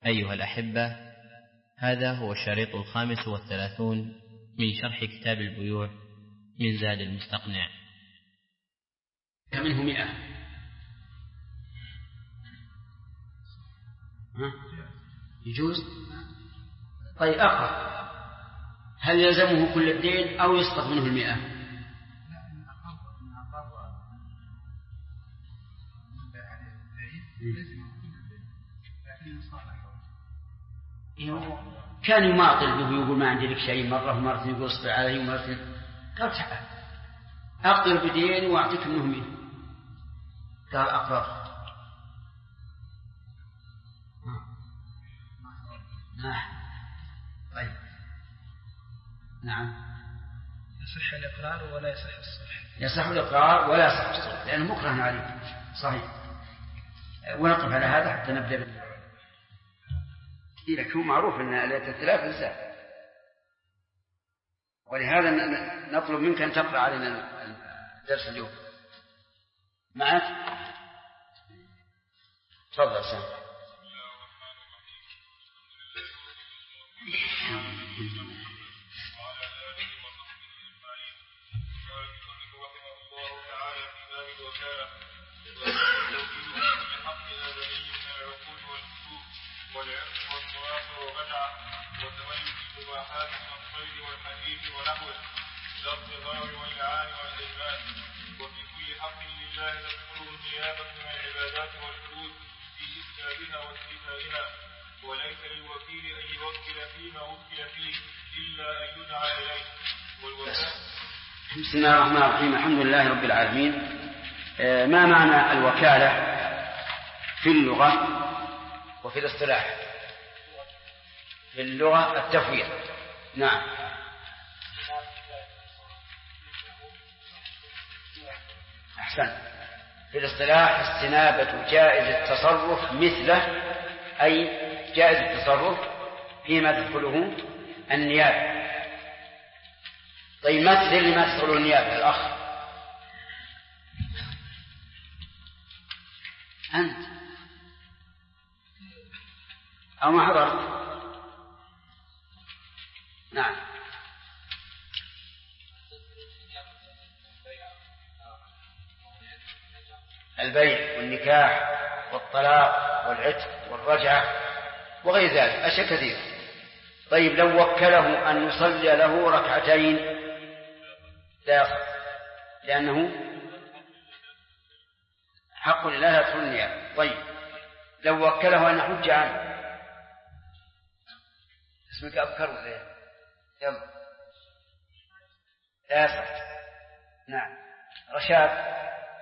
أيها الأحبة، هذا هو الشريط 35 من شرح كتاب البيوع من زاد المستقنع. منه 100 يجوز. طيب أقرأ، هل يلزمه كل الدين أو يسقط منه 100؟ كان يماطل به ويقول ما عندي لك شيء مرة ومرة يقول اصبر علي ومرة قال تعال أقدر بدين وأعطيك منه 100. قال أقرر. طيب نعم، يصح الإقرار ولا يصح الصلح. يصح الإقرار ولا يصح الصلح لأنه مكره عليه. صحيح. ونقف على هذا حتى نبدأ لك. هو معروف أن آلة الثلاث إنسان، ولهذا نطلب منك أن تقرأ علينا الدرس اليوم. معك؟ تفضل سامح. والعرق والصراط وبدعة وتميز المباحات من الصيد والحديث ونحوه لا الصغار واللعان والإجمال. وفي كل حق لله تدخله النيابة من العبادات والحدود في إسبابها واستيفائها، وليس للوكيل أن يوكل فيما وكل فيه إلا أن يدعى إليه. بسم الله الرحمن الرحيم. الحمد لله رب العالمين. ما معنى الوكالة في اللغة وفي الاصطلاح؟ في اللغة التفويض. نعم. أحسن. في الاصطلاح استنابة جائز التصرف مثله، أي جائز التصرف فيما تدخله النيابة. طيب مثل لما تدخله النيابة الأخ أنت أو ما حضرت؟ نعم. البيع والنكاح والطلاق والعتق والرجعة وغير ذلك أشياء كثيرة. طيب لو وكله أن يصلي له ركعتين لا يصح، لأنه حق لله لا تدخل النيابة. طيب لو وكله أن يحج عنه، اسمك أبكر ولا يلا لا يصح. نعم. رشاد.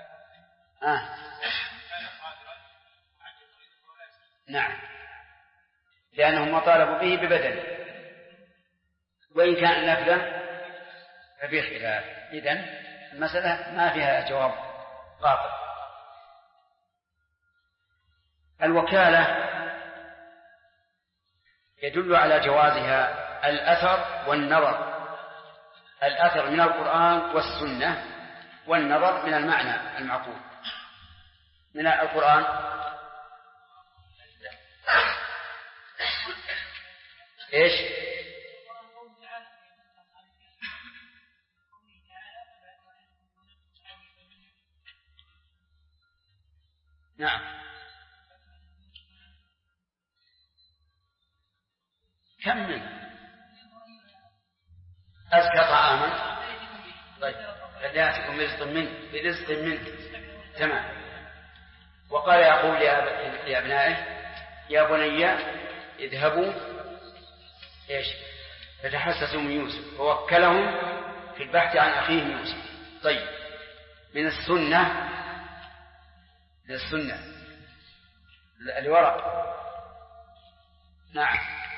نعم، لأنهم ما طالبوا به ببدل، وإن كان نفذا ففي خلاف. إذن المسألة ما فيها جواب قاطع. الوكالة يدل على جوازها الأثر والنظر. الأثر من القرآن والسنة، والنظر من المعنى المعقول. من القرآن إيش؟ نعم. كم من أزكى طعاما. طيب فليأتكم برزق منه. تمام. وقال يقول لأبنائه يا بني اذهبوا إيش فتحسسوا من يوسف، ووكلهم في البحث عن أخيهم يوسف. طيب من السنة الورع. نعم.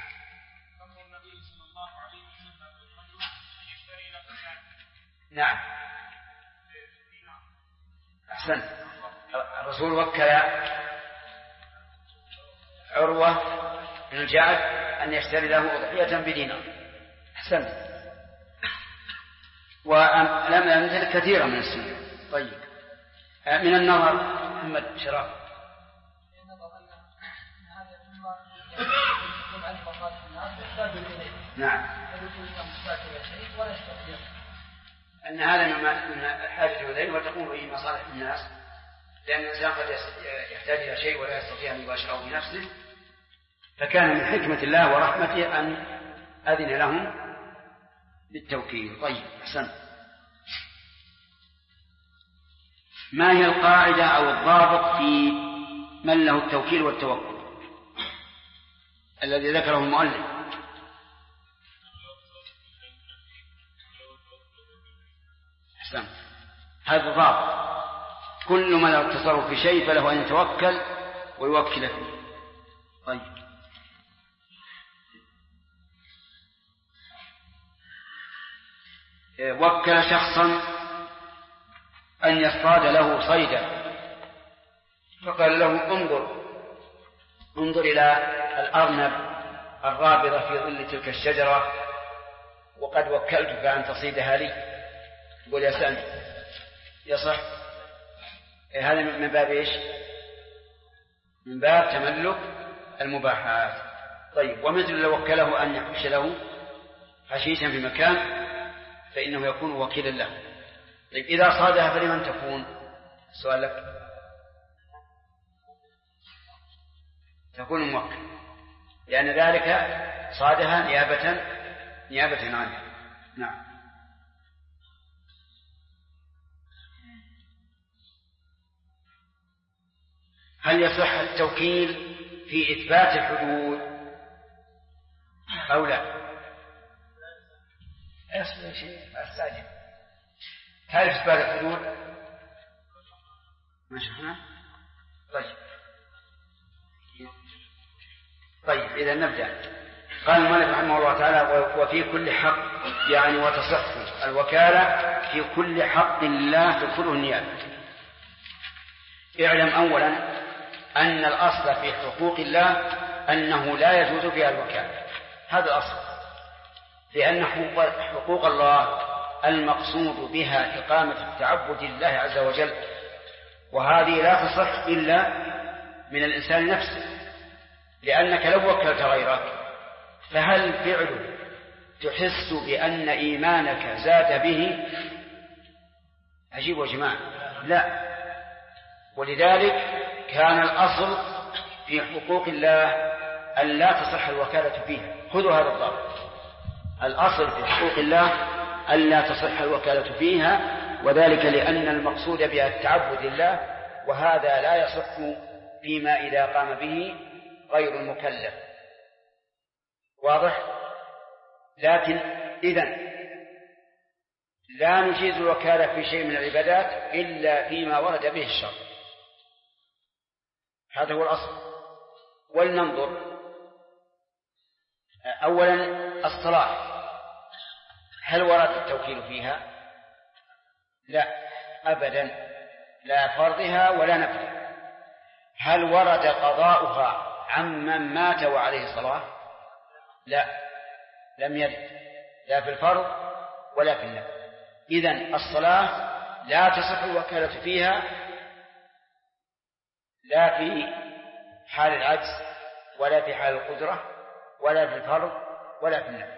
نعم. أحسن. الرسول وكل عروة بن الجعد أن يشتري له أضحية بدينار. أحسن. ولم يمثل كثيرا من السنة. طيب من النظر محمد شراب. لأن هذا من حاجة إليه وتقوم به مصالح الناس، لأن الإنسان قد يحتاج إلى شيء ولا يستطيع أن يباشره بنفسه، فكان من حكمة الله ورحمته أن أذن لهم بالتوكيل. طيب أحسن. ما هي القاعدة أو الضابط في من له التوكيل والتوكل الذي ذكره المؤلف؟ أحسن. هذا ضابط، كل من له التصرف في شيء فله أن يتوكل ويوكل فيه. طيب وكل شخصا أن يصطاد له صيدا، فقال له انظر إلى الأرنب الرابضة في ظل تلك الشجرة وقد وكلتك أن تصيدها لي. يقول يا سامي يصح؟ هذا من باب إيش؟ من باب تملك المباحات. طيب ومثل لو وكله أن يحش له حشيشا في مكان فإنه يكون وكيلا له. طيب إذا صادها فلمن تكون؟ السؤال لك. تكون موكل، لأن ذلك صادها نيابة عنه. نعم. هل يصح التوكيل في إثبات الحدود أو لا؟ أستاجب. هل إثبات الحدود؟ ما شفنا؟ طيب إذا نبدأ. قال المؤلف رحمه الله تعالى وفي كل حق، يعني وتصح الوكالة في كل حق لله تدخله النيابة. اعلم أولا أن الأصل في حقوق الله أنه لا يجوز فيها الوكالة، هذا الأصل، لأن حقوق الله المقصود بها إقامة التعبد لله عز وجل، وهذه لا تصح إلا من الإنسان نفسه، لأنك لو وكلت غيرك فهل فعله تحس بأن إيمانك زاد به؟ عجيب يا جماعة، لا. ولذلك كان الأصل في حقوق الله أن لا تصح الوكالة فيها. خذوا هذا الضابط، الأصل في حقوق الله أن لا تصح الوكالة فيها، وذلك لأن المقصود بها التعبد لله، وهذا لا يصح فيما إذا قام به غير المكلف. واضح؟ لكن إذن لا نجيز الوكالة في شيء من العبادات إلا فيما ورد به الشرع، هذا هو الأصل. ولننظر أولا الصلاة، هل ورد التوكيل فيها؟ لا أبدا، لا فرضها ولا نفلها. هل ورد قضاؤها عمن مات وعليه صلاة؟ لا، لم يرد، لا في الفرض ولا في النفل. إذن الصلاة لا تصح الوكالة فيها لا في حال العجز ولا في حال القدرة ولا في الفرض ولا في النفل.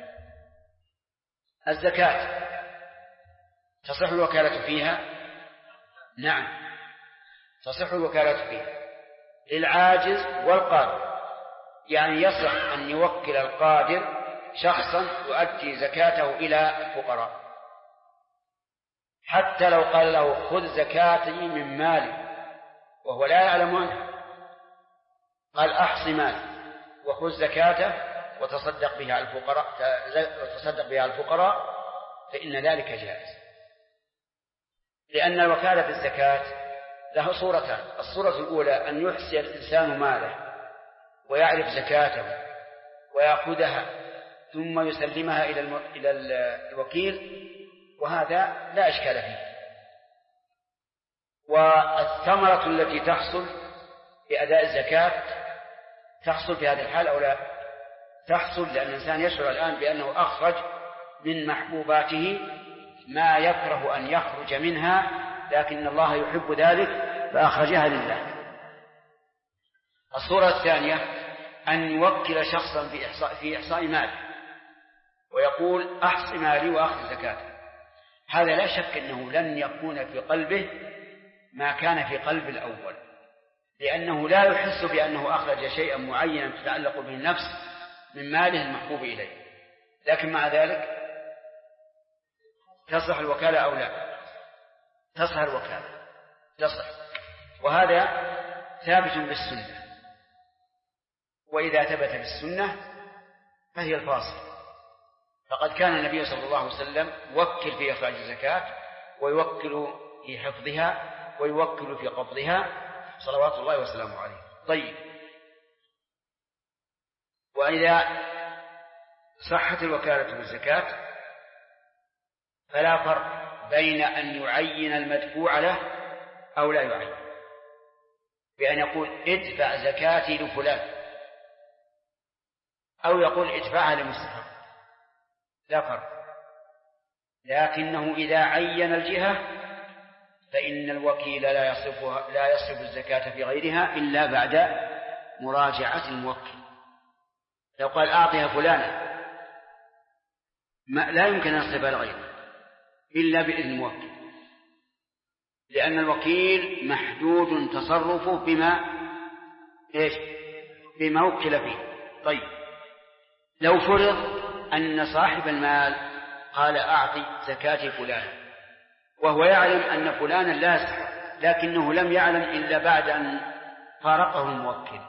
الزكاة تصح الوكالة فيها؟ نعم تصح الوكالة فيها للعاجز والقادر، يعني يصح أن يوكل القادر شخصا يؤدي زكاته إلى الفقراء، حتى لو قال له خذ زكاتي من مالي وهو لا يعلم عنها، قال أحصي مالي وخذ زكاته وتصدق بها على الفقراء، فإن ذلك جائز، لأن الوكالة في الزكاة له صورتان. الصورة الأولى أن يحصي الإنسان ماله ويعرف زكاته ويأخذها ثم يسلمها إلى الوكيل، وهذا لا إشكال فيه. والثمرة التي تحصل بأداء الزكاة تحصل في هذه الحال أو لا؟ تحصل، لأن الإنسان يشعر الآن بأنه أخرج من محبوباته ما يكره أن يخرج منها، لكن الله يحب ذلك فأخرجها لله. الصورة الثانية أن يوكل شخصا في إحصاء ماله ويقول أحصي مالي وأخذ زكاته، هذا لا شك أنه لن يكون في قلبه ما كان في قلب الأول، لأنه لا يحس بأنه أخرج شيئا معينا تتعلق به النفس من ماله المحبوب إليه، لكن مع ذلك تصح الوكالة أو لا؟ تصح الوكالة، تصح، وهذا ثابت بالسنة، وإذا ثبت بالسنة فهي الفاصل. فقد كان النبي صلى الله عليه وسلم يوكل في إخراج الزكاة، ويوكل في حفظها، ويوكل في قبضها، صلوات الله وسلامه عليه. طيب، وإذا صحت الوكالة بالزكاة فلا فرق بين أن يعين المدفوع له أو لا يعين، بأن يقول ادفع زكاتي لفلان، أو يقول ادفعها لمستحق، لا فرق. لكنه إذا عين الجهة فإن الوكيل لا يصرف الزكاة في غيرها إلا بعد مراجعة الموكل. لو قال أعطيها فلانا لا يمكن أن يصرفها لغيره إلا بإذن الموكل، لأن الوكيل محدود تصرفه بما وكل فيه. طيب، لو فرض أن صاحب المال قال أعطي زكاة فلان، وهو يعلم أن فلانا لا يستحق، لكنه لم يعلم إلا بعد أن فارقه الموكل،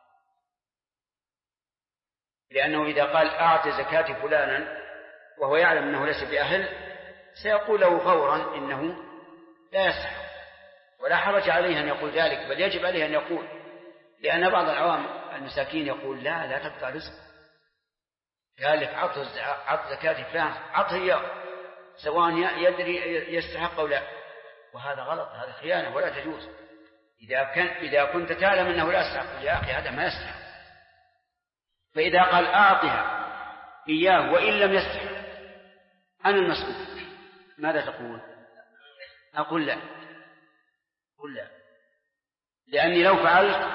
لأنه إذا قال أعطي زكاة فلانا وهو يعلم أنه ليس بأهل سيقول له فورا إنه لا يستحق، ولا حرج عليه أن يقول ذلك، بل يجب عليه أن يقول، لأن بعض العوام المساكين يقول لا تقطع رزق، قال لك عط زكاة فلان، عطه إياه سواء يدري يستحق أو لا، وهذا غلط، هذا خيانة ولا تجوز. إذا كنت تعلم أنه لا يستحق يا أخي هذا ما يستحق. فإذا قال أعطها إياه وإن لم يستحق أنا المسؤول، ماذا تقول؟ أقول لا، لأني لو فعلت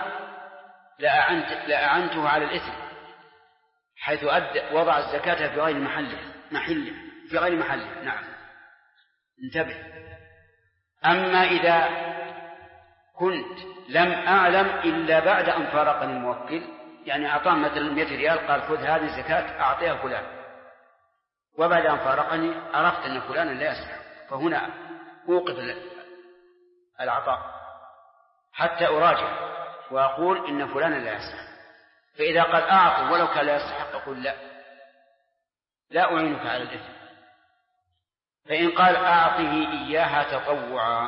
لأعنته على الإثم، حيث وضع الزكاة في غير محله. نعم، انتبه. أما إذا كنت لم أعلم إلا بعد أن فارقني الموكل، يعني أعطاه مثلا 100 ريال قال خذ هذه الزكاة أعطيها فلان، وبعد أن فارقني عرفت أن فلانا لا يستحق، فهنا أوقف العطاء حتى أراجع وأقول إن فلانا لا يستحق. فإذا قال أعطي ولو كان لا يستحق أقول لا أعينك على الإثم. فإن قال أعطه إياها تطوعا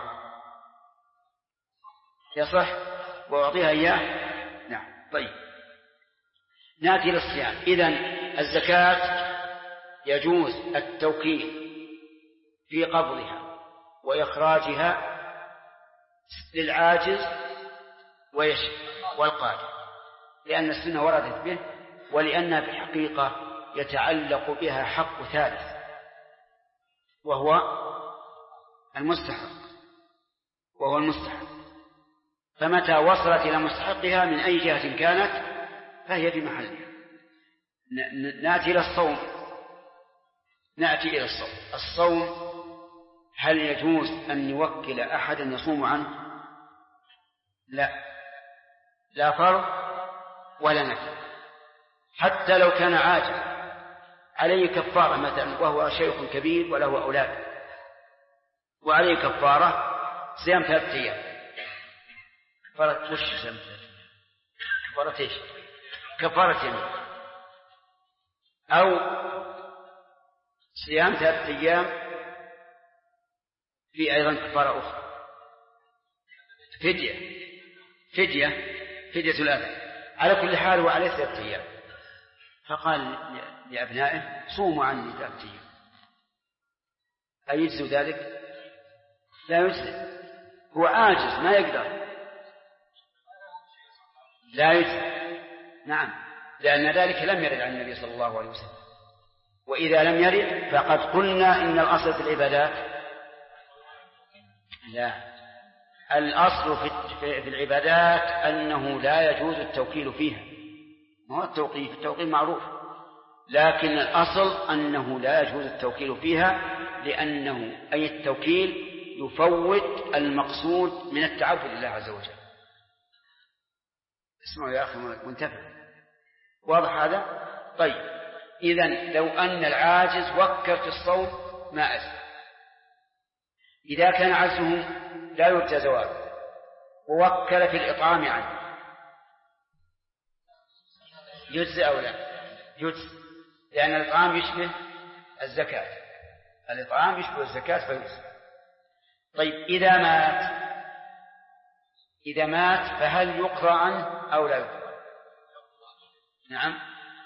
يصح وأعطيها إياه. نعم. طيب، نأتي للصيام. إذن الزكاة يجوز التوكيل في قبضها وإخراجها للعاجز والقادر، لأن السنة وردت به، ولأنها في الحقيقة يتعلق بها حق ثالث وهو المستحق. فمتى وصلت إلى مستحقها من أي جهة كانت فهي في محلها. نأتي إلى الصوم. هل يجوز أن يوكل أحدا يصوم عنه؟ لا فرض ولا نفل، حتى لو كان عاجز عليه كفارة مثلا وهو شيخ كبير وله أولاد، وعليه كفارة صيام 3 أيام. كفارة وش صيام 3 أيام؟ كفارة إيش؟ كفارة يمين، أو صيام 3 أيام في أيضا كفارة أخرى، فدية الأذى. على كل حال وعليه 3 أيام، فقال لأبنائه صوموا عني 3 أيام. أيجزي ذلك؟ لا يجزي، هو عاجز ما يقدر، لا يجزي. نعم، لأن ذلك لم يرد عن النبي صلى الله عليه وسلم، وإذا لم يرد فقد قلنا إن الأصل في العبادات الأصل في العبادات أنه لا يجوز التوكيل فيها. ما هو التوقيف معروف، لكن الأصل أنه لا يجوز التوكيل فيها لأنه أي التوكيل يفوت المقصود من التعبد لله عز وجل. اسمعوا يا أخي منتفع، واضح هذا؟ طيب، إذن لو أن العاجز وكل في الصوم ما أجزى. إذا كان عجزه لا يرجى زواله ووكل في الإطعام عنه يجزي أو لا؟ يجزي، لأن الإطعام يشبه الزكاة، الإطعام يشبه الزكاة فيجزي. طيب، إذا مات فهل يقضى عنه أو لا يقضى؟ نعم.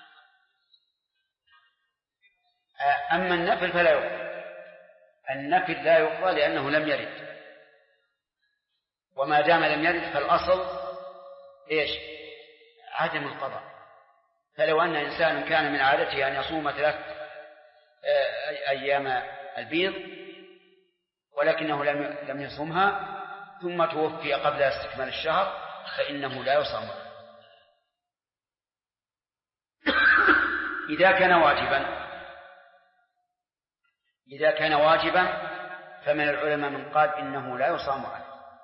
أما النفل فلا يقضى، النفل لا يقضى لأنه لم يرد، وما دام لم يرد فالأصل إيش؟ عدم القضاء. فلو أن إنسان كان من عادته أن يصوم 3 أيام البيض ولكنه لم يصومها ثم توفي قبل استكمال الشهر فإنه لا يصوم. إذا كان واجبا فمن العلماء من قال إنه لا يصام عنه،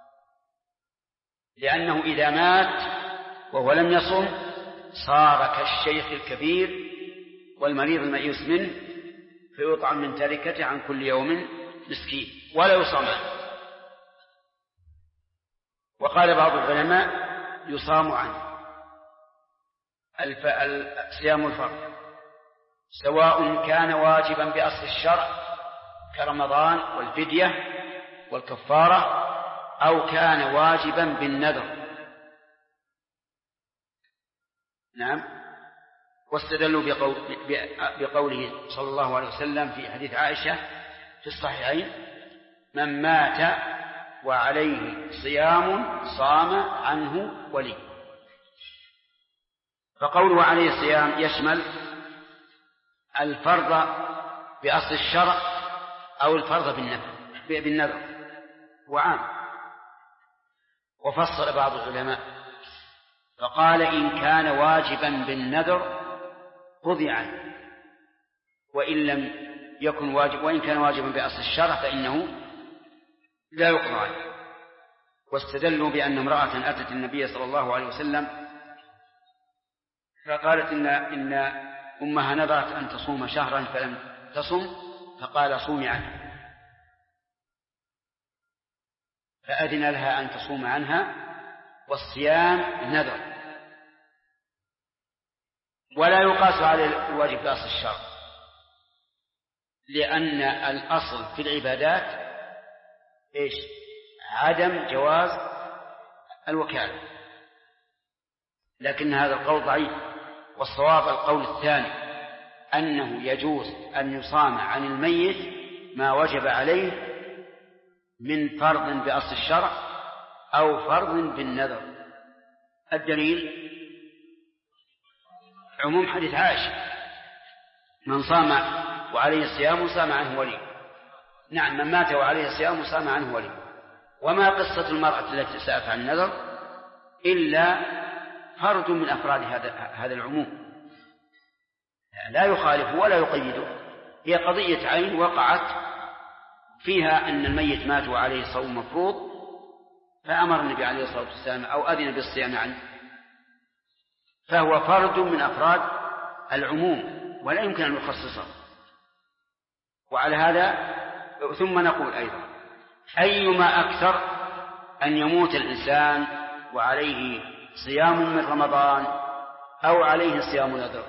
لأنه إذا مات وهو لم يصم صار كالشيخ الكبير والمريض الميؤوس منه، فيطعم من تركته عن كل يوم مسكين ولا يصام عنه. وقال بعض العلماء يصام عنه صيام الفرض، سواء كان واجبا بأصل الشرع كرمضان والفدية والكفارة أو كان واجبا بالنذر. نعم. واستدلوا بقوله صلى الله عليه وسلم في حديث عائشة في الصحيحين: من مات وعليه صيام صام عنه ولي. فقوله عليه الصيام يشمل الفرض بأصل الشرع أو الفرض بالنذر وعام. وفصل بعض العلماء فقال: إن كان واجبا بالنذر قضي عنه، وإن لم يكن واجب، وإن كان واجبا بأصل الشرع فإنه لا يقضى عنه. واستدلوا بأن امرأة أتت النبي صلى الله عليه وسلم فقالت إن أمها نذرت أن تصوم شهرا فلم تصم، فقال: صومي عنه. فأذن لها أن تصوم عنها، والصيام نذر ولا يقاس على الواجب بأصل الشرع، لأن الأصل في العبادات إيش؟ عدم جواز الوكالة. لكن هذا القول ضعيف، والصواب القول الثاني أنه يجوز أن يصام عن الميت ما وجب عليه من فرض بأصل الشرع أو فرض بالنذر. الدليل عموم حديث عائشة: من صام وعليه الصيام صام عنه ولي. نعم، من مات وعليه الصيام صام عنه ولي. وما قصة المرأة التي سألت عن النذر إلا فرد من أفراد هذا العموم، لا يخالف ولا يقيده. هي قضية عين وقعت فيها أن الميت مات وعليه صوم مفروض، فأمر النبي عليه الصلاة والسلام أو أذن بالصيام عنه، فهو فرد من أفراد العموم ولا يمكن أن يخصصه. وعلى هذا ثم نقول أيضا: أيما أكثر أن يموت الإنسان وعليه صيام من رمضان أو عليه صيام نذر؟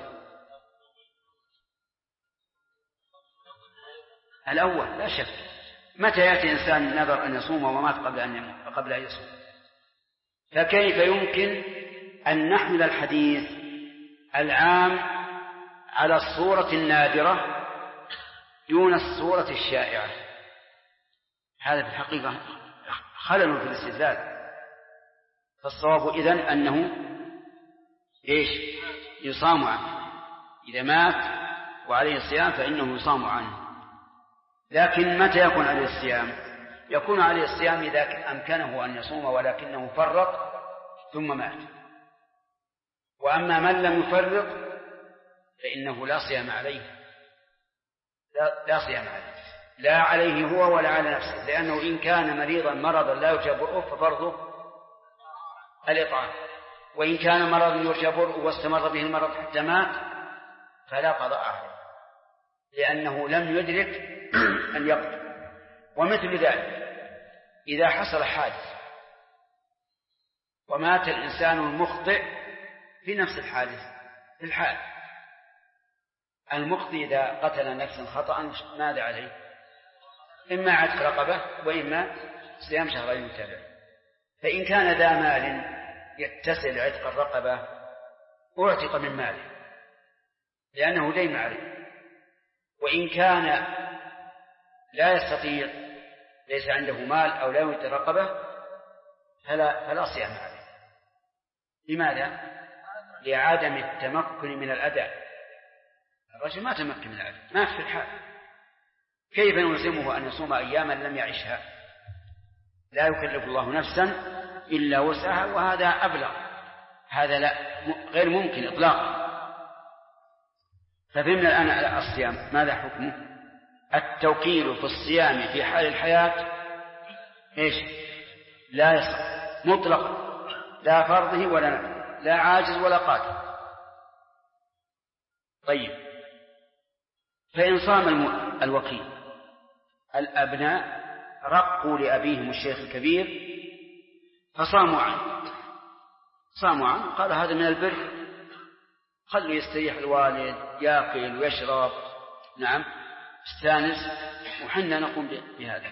الأول لا شك. متى يأتي إنسان نذر أن يصوم ومات قبل أن يصوم؟ فكيف يمكن أن نحمل الحديث العام على الصورة النادرة دون الصورة الشائعة؟ هذا في الحقيقة خلل في الاستدلال. فالصواب إذن أنه إيش؟ يصام عنه. إذا مات وعليه الصيام فإنه يصام عنه. لكن متى يكون عليه الصيام؟ يكون عليه الصيام إذا أمكنه أن يصوم ولكنه فرط ثم مات. وأما من لم يفرط فإنه لا صيام عليه، لا صيام عليه. لا عليه هو ولا على نفسه، لأنه إن كان مريضا مرضا لا يرجى برؤه ففرضه الإطعام، وإن كان مرضا يرجى برؤه واستمر به المرض حتى مات فلا قضاء عليه، لأنه لم يدرك أن يقضي. ومثل ذلك إذا حصل حادث ومات الإنسان المخطئ في نفس الحادث في الحال، المخطئ إذا قتل نفسا خطأ ماذا عليه؟ إما عتق رقبة وإما صيام شهرين متابعين. فإن كان ذا مال يتسع عتق الرقبة أعتق من ماله لأنه دين عليه، وإن كان لا يستطيع ليس عنده مال أو لا يملك رقبة فلا صيام عليه. لماذا؟ لعدم التمكن من الأداء. الرجل ما تمكن من الأداء، مات في الحال، كيف نلزمه أن يصوم أياما لم يعيشها؟ لا يكلف الله نفسا إلا وسعها، وهذا أبلغ، هذا لا غير ممكن إطلاقا. ففهمنا الآن على الصيام ماذا حكمه؟ التوكيل في الصيام في حال الحياة إيش؟ لا يصح مطلقا، لا فرضه ولا نفله، لا عاجز ولا قادر. طيب، فإن صام الوكيل الأبناء رقوا لأبيهم الشيخ الكبير فصاموا عنه، قال هذا من البر، خلوا يستريح الوالد يأكل ويشرب، نعم استانس، وحنا نقوم بهذا.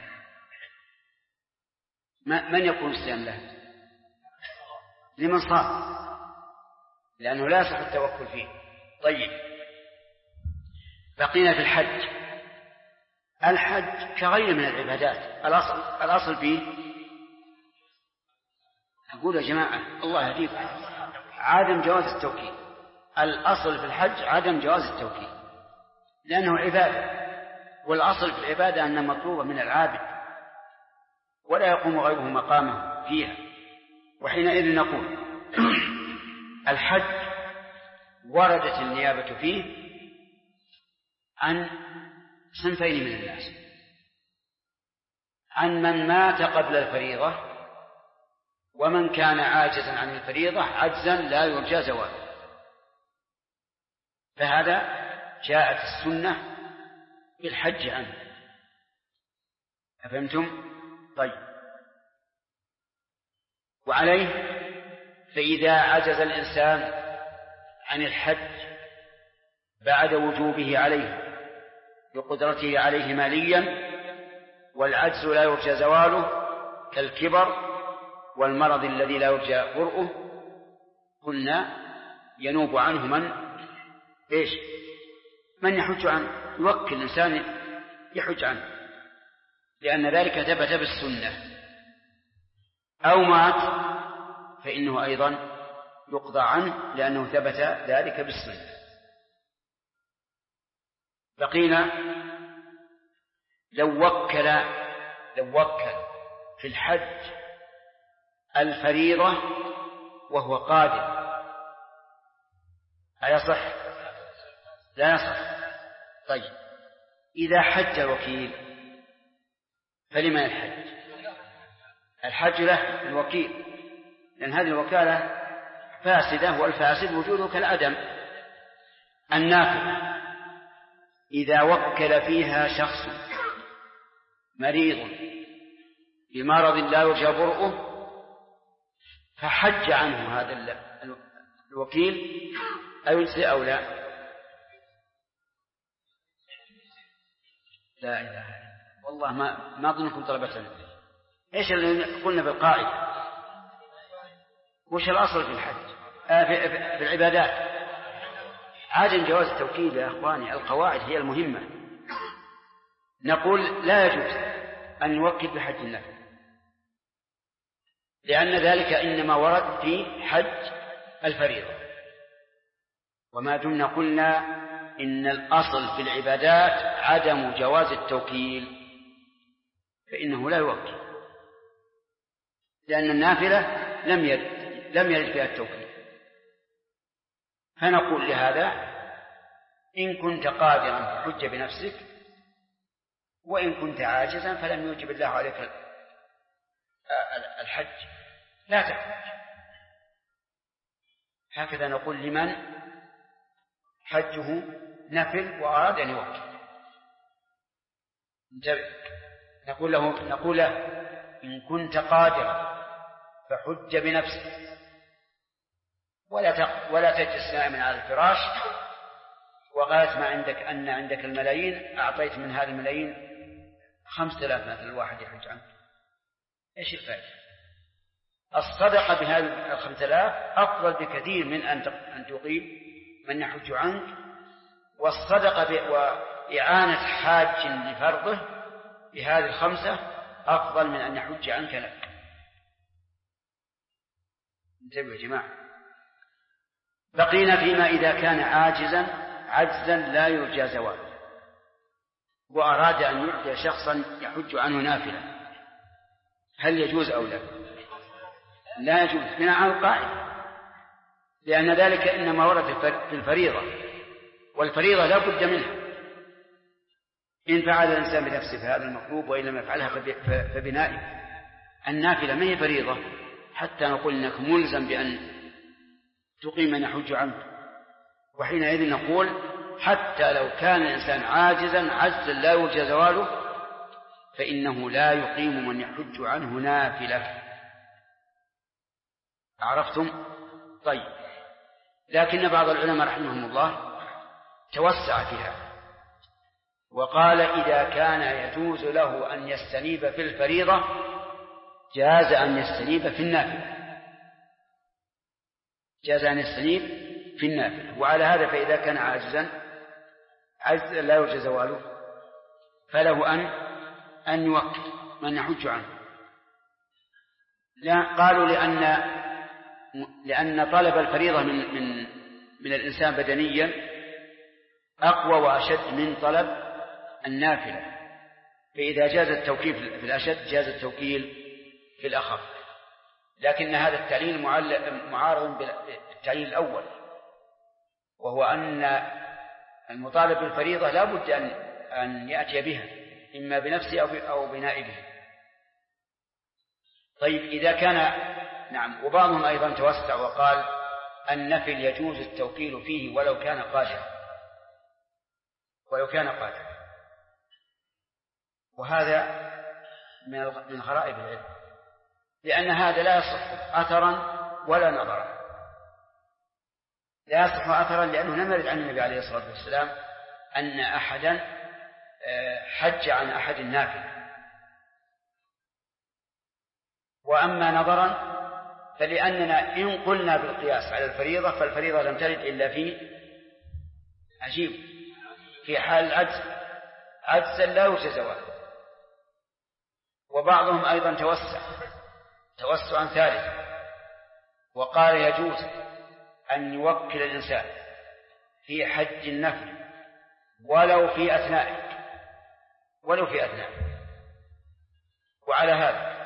من يكون الصيام له؟ لمن صام، لأنه لا يصح التوكل فيه. طيب، بقينا في الحج كغير من العبادات، الأصل فيه، أقول يا جماعة الله يهديكم، عدم جواز التوكيل. الأصل في الحج عدم جواز التوكيل لأنه عبادة، والأصل في العبادة أنها مطلوبة من العابد ولا يقوم غيره مقامه فيها. وحينئذ نقول الحج وردت النيابة فيه عن صنفين من الناس: عن من مات قبل الفريضة، ومن كان عاجزا عن الفريضة عجزا لا يرجى زواله. فهذا جاءت السنة بالحج عنه. أفهمتم؟ طيب، وعليه فإذا عجز الإنسان عن الحج بعد وجوبه عليه بقدرته عليه ماليا، والعجز لا يرجى زواله كالكبر والمرض الذي لا يرجى برؤه، قلنا ينوب عنه من يحج عنه، يوكل الإنسان يحج عنه، لأن ذلك ثبت بالسنة. أو مات فإنه أيضا يقضى عنه لأنه ثبت ذلك بالسنة. بقينا لو وكل في الحج الفريضة وهو قادر، أيصح؟ لا يصح. طيب، إذا حج الوكيل فلمن الحج؟ الحج له الوكيل، لأن هذه الوكالة فاسدة، والفاسد وجوده كالعدم. النافل إذا وكل فيها شخص مريض بمرض لا يرجى برؤه فحج عنه هذا الوكيل أيجزئ أو لا؟ لا إله إلا الله، والله ما أظنكم طلبتنا. إيش اللي قلنا بالقاعدة؟ وش الأصل في الحج في العبادات؟ عدم جواز التوكيل يا أخواني، القواعد هي المهمة. نقول لا يجوز أن يوكل بحج النفل، لأن ذلك إنما ورد في حج الفريضة. وما دمنا قلنا إن الأصل في العبادات عدم جواز التوكيل فإنه لا يوكل، لأن النافلة لم يرد فيها التوكيل. فنقول لهذا: إن كنت قادرا فحج بنفسك، وإن كنت عاجزا فلم يوجب الله عليك الحج لا تحج. هكذا نقول لمن حجه نفل وأراد أن يوكل. نقول له إن كنت قادرا فحج بنفسك ولا تجلس نائما على الفراش وغاية ما عندك أن عندك الملايين أعطيت من هذه الملايين 5000 مثل الواحد يحج عنك. إيش الفائدة؟ الصدقة بهذه 5000 أفضل بكثير من أن تقيم من يحج عنك، والصدقة وإعانة حاج لفرضه بهذه 5 أفضل من أن يحج عنك لك. انتبهوا يا جماعة. بقينا فيما إذا كان عجزا لا يرجى زواله وأراد أن يعطي شخصا يحج عنه نافلة، هل يجوز أو لا؟ لا يجوز بناء على القاعدة، لأن ذلك إنما ورد في الفريضة، والفريضة لا بد منها. إن فعل الإنسان بنفسه فهذا المطلوب، وإن لم يفعلها فبنائه. النافلة ما هي فريضة حتى نقول إنك ملزم بأن تقيم من يحج عنك. وحينئذ نقول حتى لو كان الإنسان عجزا لا يرجى زواله فإنه لا يقيم من يحج عنه نافلة. عرفتم؟ طيب. لكن بعض العلماء رحمهم الله توسع فيها وقال إذا كان يجوز له أن يستنيب في الفريضة جاز أن يستنيب في النافلة. وعلى هذا فإذا كان عاجزا لا يرجى زواله فله أن يوكل من يحج عنه. قالوا لأن طلب الفريضة من الإنسان بدنيا أقوى وأشد من طلب النافلة، فإذا جاز التوكيل في الأشد جاز التوكيل في الأخف. لكن هذا التعليل معارض بالتعليل الأول، وهو أن المطالب بالفريضة لا بد أن يأتي بها إما بنفسه أو بنائبه. طيب إذا كان وبعضهم أيضا توسع وقال النفل يجوز التوكيل فيه ولو كان قادرا، وهذا من غرائب العلم، لأن هذا لا يصح أثرا ولا نظرا. لا يصح أثرا لأنه لم يرد عن النبي عليه الصلاة والسلام أن أحدا حج عن أحد نافل. وأما نظرا فلأننا إن قلنا بالقياس على الفريضة فالفريضة لم ترد إلا في حال عجزا لا يرجى زواله. وبعضهم أيضا توسعا ثالثا وقال يجوز أن يوكل الإنسان في حج النفل ولو في أثنائه. وعلى هذا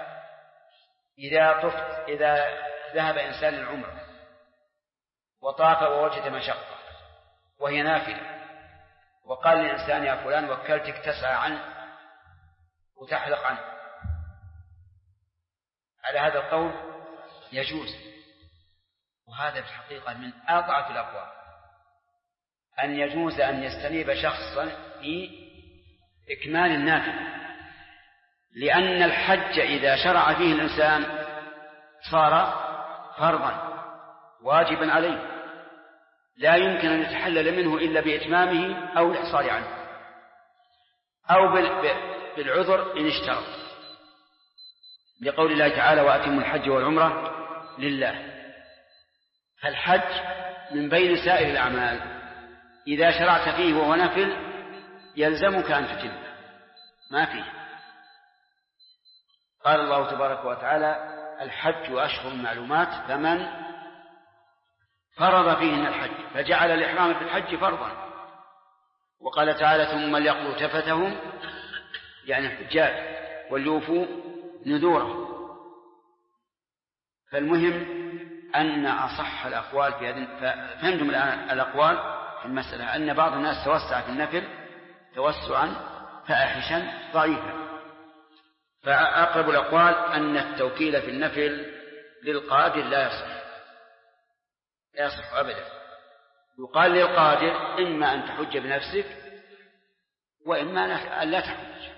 إذا ذهب إنسان للعمرة وطاف ووجد مشقة وهي نافلة وقال للإنسان يا فلان وكلتك تسعى عنه وتحلق عنه، على هذا القول يجوز. وهذا في الحقيقة من أضعف الأقوال، أن يجوز أن يستنيب شخصا في إكمال النافل، لأن الحج إذا شرع فيه الإنسان صار فرضا واجبا عليه، لا يمكن أن يتحلل منه إلا بإتمامه أو الإحصار عنه أو بالعذر إن اشترط، لقول الله تعالى وأتموا الحج والعمرة لله. فالحج من بين سائر الأعمال إذا شرعت فيه وهو نفل يلزمك أن تتم ما فيه. قال الله تبارك وتعالى الحج أشهر معلومات فمن فرض فيهن الحج فجعل الإحرام في الحج فرضا. وقال تعالى ثم ليقضوا تفتهم يعني الحجاج وليوفوا نذوره. فالمهم أن أصح الأقوال في هذه فهمتم الآن الأقوال في المسألة، أن بعض الناس توسع في النفل توسعا فاحشا ضعيفا. فأقرب الأقوال أن التوكيل في النفل للقادر لا يصح أبدا. يقال للقادر إما أن تحج بنفسك وإما أن لا تحج.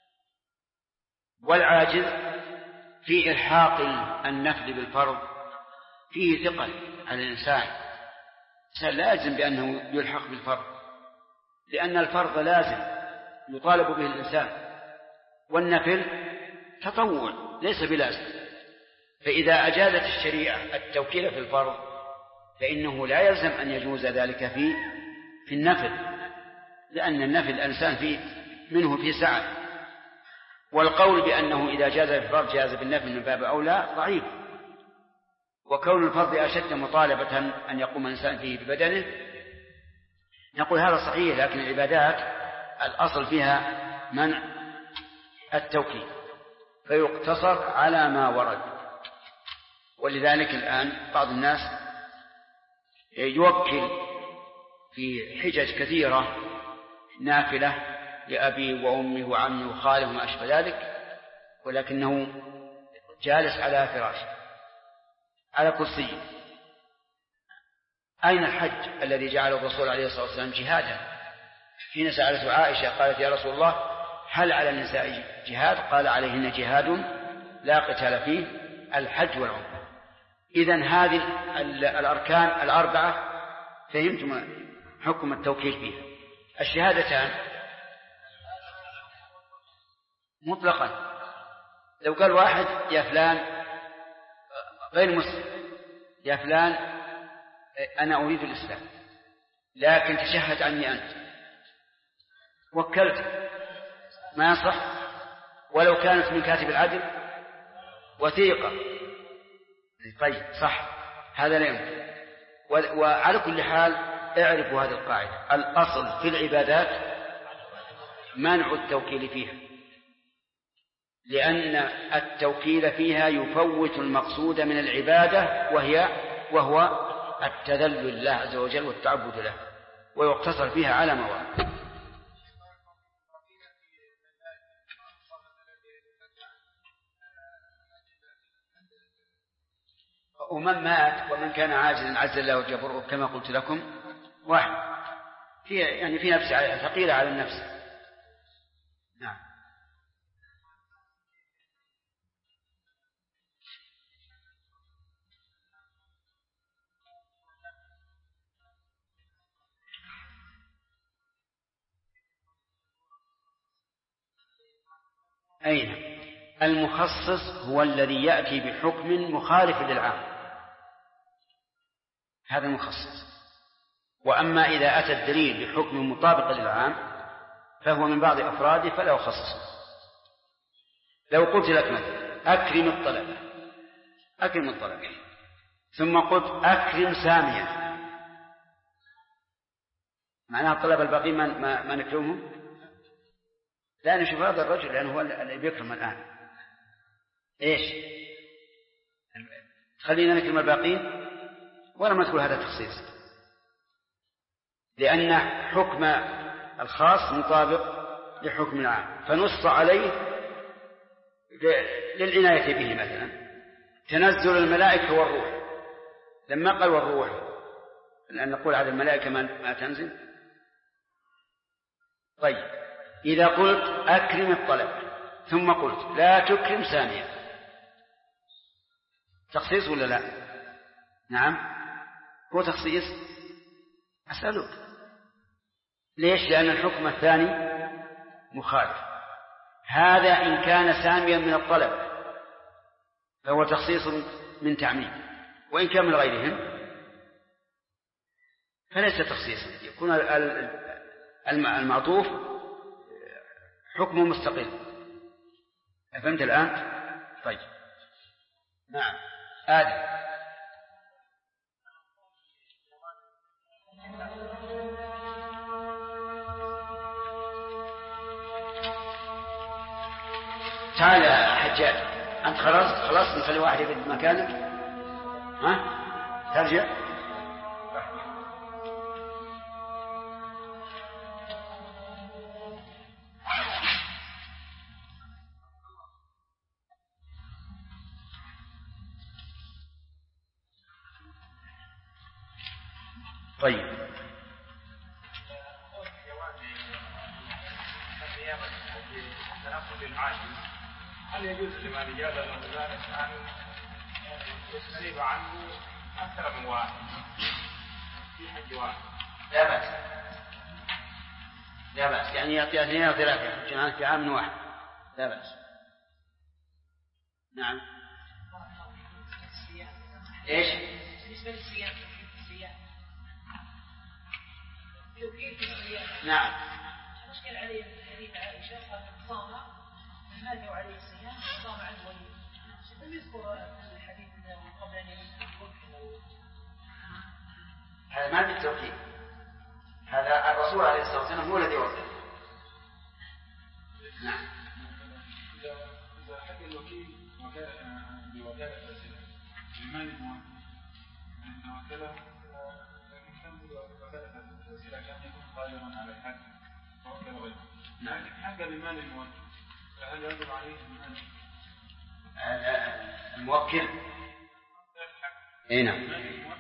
والعاجز في إلحاق النفل بالفرض فيه ثقل على الإنسان، لا يلزم بأنه يلحق بالفرض، لأن الفرض لازم يطالب به الإنسان، والنفل تطوع ليس بلازم. فإذا أجازت الشريعة التوكيل في الفرض فإنه لا يلزم أن يجوز ذلك في النفل، لأن النفل الإنسان منه في سعة. والقول بأنه إذا جاز في الفرض جاز بالنفل من باب أولى ضعيف. وكون الفرض أشد مطالبة أن يقوم الإنسان فيه ببدنه نقول هذا صحيح، لكن العبادات الأصل فيها منع التوكيل، فيقتصر على ما ورد. ولذلك الآن بعض الناس يوكل في حجج كثيرة نافلة لأبي وأمي وعمي وخاله وما أشبه ذلك، ولكنه جالس على فراشه على كرسي. أين الحج الذي جعله الرسول عليه الصلاة والسلام جهادا؟ حين سألته عائشة قالت يا رسول الله هل على النساء جهاد؟ قال عليهن جهاد لا قتال فيه الحج والعمرة. إذن هذه الأركان الأربعة فهمتم حكم التوكيل فيها. الشهادتان مطلقا، لو قال واحد يا فلان غير مسلم يا فلان أنا أريد الإسلام لكن تشهد عني أنت، وكلت ما يصح ولو كانت من كاتب العدل وثيقة. طيب صح، هذا لا يمكن. وعلى كل حال اعرفوا هذه القاعدة: الأصل في العبادات منع التوكيل فيها، لأن التوكيل فيها يفوت المقصود من العبادة وهو التذلل لله عز وجل والتعبد له، ويقتصر فيها على ما ورد. ومن مات ومن كان عاجزا عز الله وجبره كما قلت لكم واحد، في نفس ثقيلة على النفس. نعم. أين المخصص هو الذي يأتي بحكم مخالف للعام، هذا المخصص. وأما إذا أتى الدليل بحكم مطابق للعام فهو من بعض أفراده فلا يخصصه. لو قلت لك مثلا أكرم الطلبة ثم قلت أكرم ساميا، معناها الطلبة الباقي ما نكرمهم؟ لا نشوف هذا الرجل لأنه هو اللي بيكرم الآن. إيش خلينا نكرم الباقين ولا ما تقول هذا تخصيص، لأن حكم الخاص مطابق لحكم العام، فنص عليه للعناية به. مثلا تنزل الملائكة والروح، لما قال والروح لأن نقول على الملائكة ما تنزل. طيب إذا قلت أكرم الطلبة ثم قلت لا تكرم سامية، تخصيص ولا لا؟ نعم هو تخصيص. أسألك ليش؟ لأن الحكم الثاني مخالف. هذا إن كان ساميا من الطلبة فهو تخصيص من تعميم، وإن كان من غيرهم فليس تخصيصا، يكون المعطوف حكمه مستقل. أفهمت الآن؟ طيب نعم. آدم تعال يا حجاج، أنت خلاص نخلي واحد يبدأ مكانك. ترجع. طيب. هل يجوز لمن اجاز له ذلك ان يستريب عنه اكثر من واحد في حج واحد؟ لا بأس، لا بأس، يعني يعطي 2 أو 3 في عام واحد، لا بأس. نعم. ايش؟ بالنسبة للصيام نعم. مشكل عليه حديث عائشة قال صام من مات عليه الصيام صام عنه ولي. لم يذكر الحديث قبل أن يوكل. هذا ما بالتوكيد، هذا الرسول عليه الصلاة والسلام هو الذي وكل. نعم. إذا حق الوكيل بوكالة فاسدة لمن الموكل عند وكالة كان يكون قادرا على الحج ووكل غيره. نعم. حق لمال الموكل فهل يجب عليه الموكل؟ اي نعم.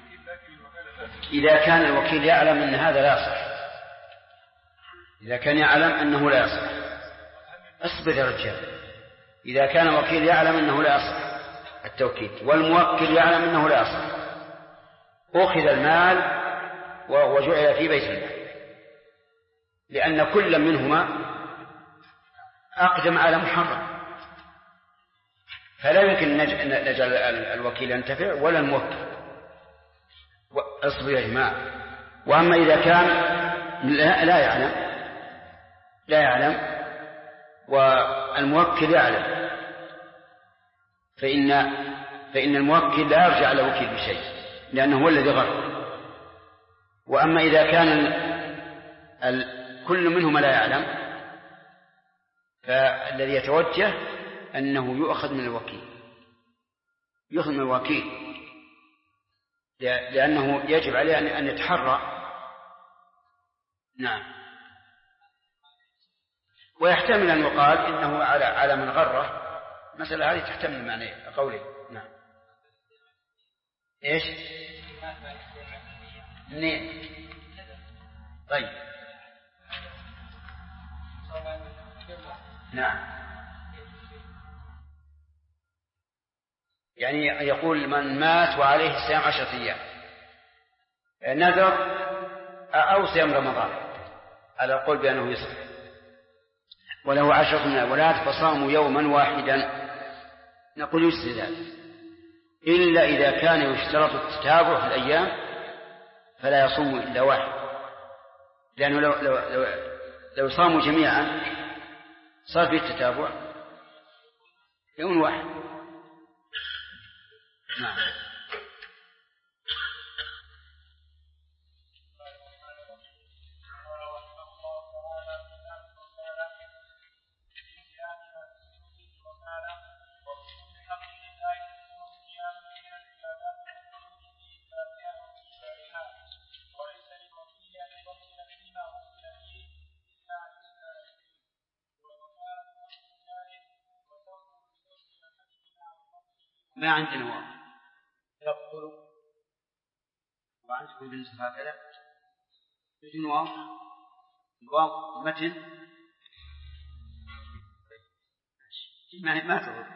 إذا كان الوكيل يعلم أن هذا لا يصح، إذا كان يعلم أنه لا يصح، اصبر يا رجال. إذا كان الوكيل يعلم أنه لا يصح التوكيد والموكل يعلم أنه لا يصح، أخذ المال وجعل في بيت المال، لأن كل منهما أقدم على محرم، فلا يمكن نجعل الوكيل ينتفع ولا الموكل. اصبر يا جماعة. وأما إذا كان لا يعلم والموكل يعلم فإن الموكل لا يرجع على الوكيل بشيء لأنه هو الذي غرر. وأما إذا كان كل منهما لا يعلم فالذي يتوجه أنه يؤخذ من الوكيل، لأنه يجب عليه أن يتحرى. نعم. ويحتمل أن يقال إنه على من غره، مثلا هذه تحتمل معنى قوله. نعم. إيش؟ طيب. نعم. يعني يقول من مات وعليه صيام 10 أيام نذر أو صيام رمضان على القول بأنه يصح، وله 10 من الأولاد فصاموا يوما واحدا، نقول يجزي ذلك إلا إذا كان يشترط التتابع في الأيام فلا يصوم إلا واحد، لأنه لو صاموا جميعا صار فيه التتابع يوم واحد. نعم. ما عندنا واقع يبطل وعنكم بالنسبة هكذا بدون واو المتن ما تقول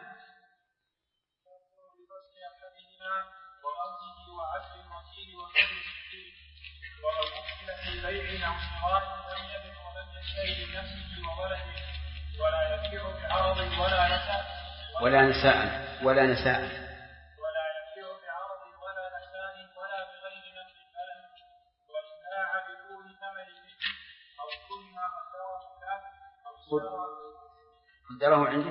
وعدل الوكيل وحد الشكيل وأوكل في بيع أو شراء لم يبن ولم يشتري لنفسه وولده ولا يبيع بعرض ولا نساء ولا نساء قدره عندك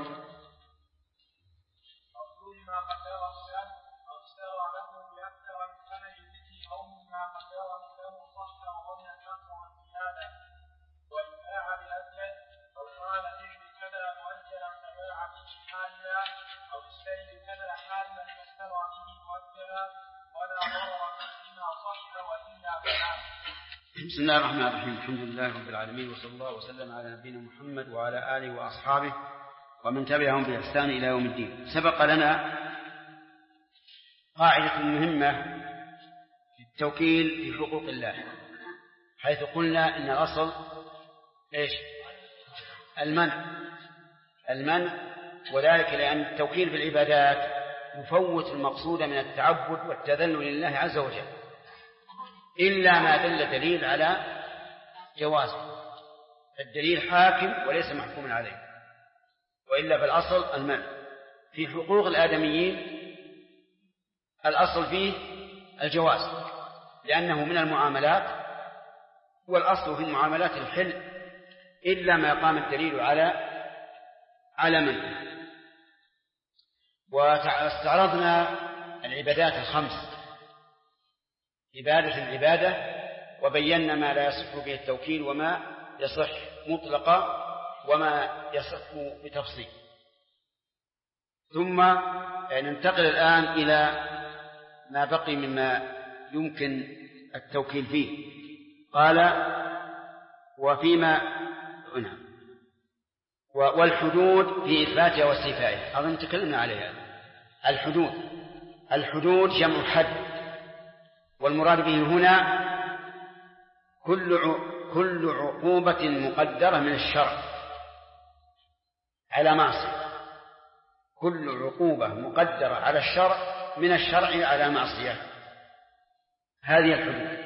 أو دون ما قدره له أو اشترى له بأكثر من ثمن مثله أو مما قدره له صح وضمن النقص والزيادة وإن باع بأزيد أو قال بع بكذا مؤجلا فباع به حالا أو اشتري بكذا حالا فاشترى به مؤجلا ولا ضرر فيما صح وإلا فلا. بسم الله الرحمن الرحيم. الحمد لله رب العالمين وصلى الله وسلم على نبينا محمد وعلى آله وأصحابه ومن تبعهم بإحسان إلى يوم الدين. سبق لنا قاعدة مهمة في التوكيل في حقوق الله، حيث قلنا إن الأصل إيش؟ المنع، وذلك لأن التوكيل في العبادات يفوت المقصود من التعبد والتذلل لله عز وجل، إلا ما دل دليل على جوازه، الدليل حاكم وليس محكوما عليه، وإلا فالأصل المنع. في حقوق الآدميين الأصل فيه الجواز، لأنه من المعاملات، والأصل في المعاملات الحل إلا ما قام الدليل على منه. واستعرضنا العبادات الخمس، عبادة وبينا ما لا يصح به التوكيل وما يصح مطلقا وما يصح بتفصيل. ثم ننتقل الآن إلى ما بقي مما يمكن التوكيل فيه. قال وفيما والحدود في إثباتها واستيفائها، أظن تكلمنا عليها. الحدود جمع حد، والمراد به هنا كل عقوبة مقدرة من الشرع على معصية، كل عقوبة مقدرة على الشرع من الشرع على معصية، هذه الحدود.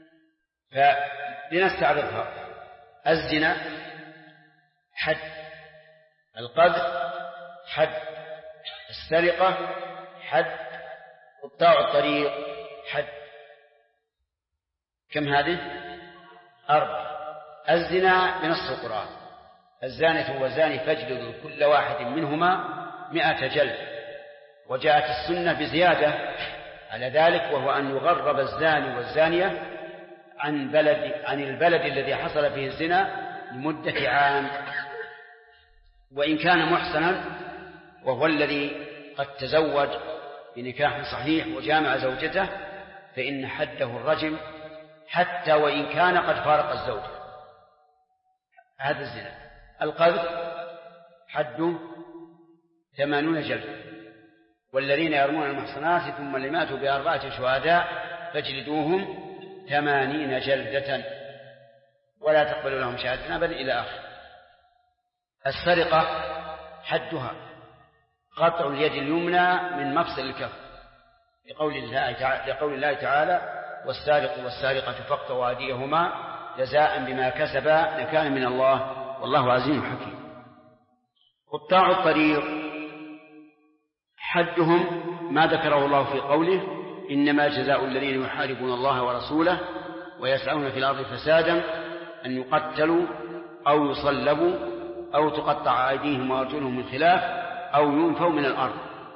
فلنستعرضها. الزنا حد، القذف حد، السرقة حد، قطاع الطريق حد. كم هذه؟ 4. الزنا بنص القرآن: الزانية والزاني فاجلدوا كل واحد منهما 100 جلد. وجاءت السنة بزيادة على ذلك، وهو أن يغرب الزاني والزانية عن البلد الذي حصل فيه الزنا لمدة عام، وإن كان محسنا، وهو الذي قد تزوج بنكاح صحيح وجامع زوجته، فإن حده الرجم حتى وإن كان قد فارق الزوجة. هذا الزنا. القذف حده 80 جلدة. والذين يرمون المحصنات ثم لم يأتوا ب4 شهداء فاجلدوهم 80 جلدة ولا تقبلوا لهم شهادة أبدا إلى آخر. السرقة حدها قطع اليد اليمنى من مفصل الكف، لقول الله تعالى: والسارق والسارقة فاقطعوا أيديهما جزاء بما كسبا نكالا من الله والله عزيز حكيم. قطاع الطريق حدهم ما ذكره الله في قوله: إنما جزاء الذين يحاربون الله ورسوله ويسعون في الأرض فسادا أن يقتلوا أو يصلبوا أو تقطع أيديهم وأرجلهم من خلاف أو ينفوا من الأرض.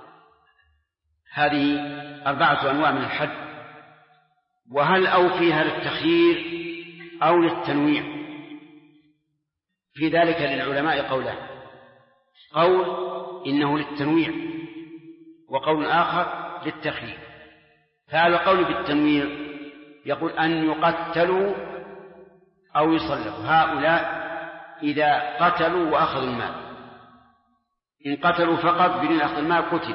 هذه 4 أنواع من الحد. وهل أو فيها للتخيير أو للتنويع؟ في ذلك للعلماء قولان: قول إنه للتنويع، وقول آخر للتخيير. فهذا القول بالتنويع يقول أن يقتلوا أو يصلبوا. هؤلاء إذا قتلوا وأخذوا المال، إن قتلوا فقط بدون أخذ المال قتل،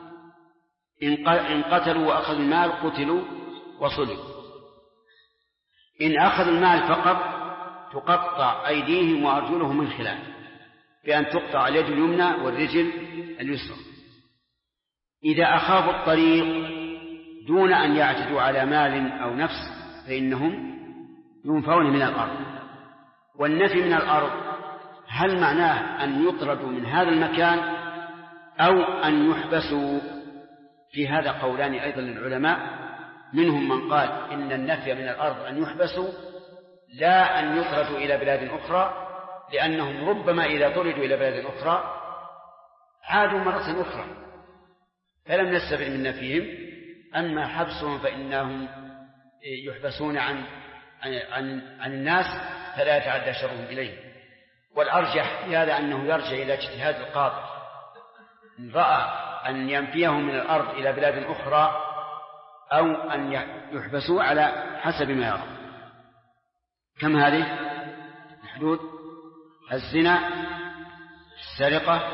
إن قتلوا وأخذوا المال قتلوا وصلبوا. إن أخذوا المال فقط تقطع أيديهم وأرجلهم من خلاف، بأن تقطع اليد اليمنى والرجل اليسرى. إذا أخافوا الطريق دون أن يعتدوا على مال أو نفس فإنهم ينفون من الأرض. والنفي من الأرض هل معناه أن يطردوا من هذا المكان أو أن يحبسوا؟ في هذا قولان أيضا للعلماء، منهم من قال إن النفي من الأرض أن يحبسوا لا أن يطردوا إلى بلاد أخرى، لأنهم ربما إذا طردوا إلى بلاد أخرى عادوا مرة أخرى فلم نستفد من نفيهم. أما حبسهم فإنهم يحبسون عن الناس فلا يتعدى شرهم إليهم. والأرجح في هذا أنه يرجع إلى اجتهاد القاضي، إن رأى أن ينفيهم من الأرض إلى بلاد أخرى أو أن يحبسوا على حسب ما يرى. كم هذه الحدود؟ الزنا، السرقة،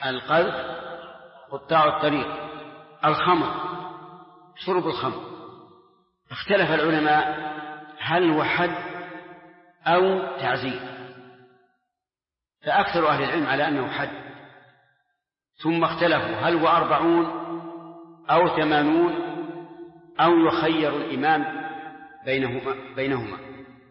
القذف، قطاع الطريق، الخمر، شرب الخمر. اختلف العلماء هل هو حد أو تعزير، فأكثر أهل العلم على أنه حد، ثم اختلفوا هل هو 40 أو 80 أو يخير الإمام بينهما.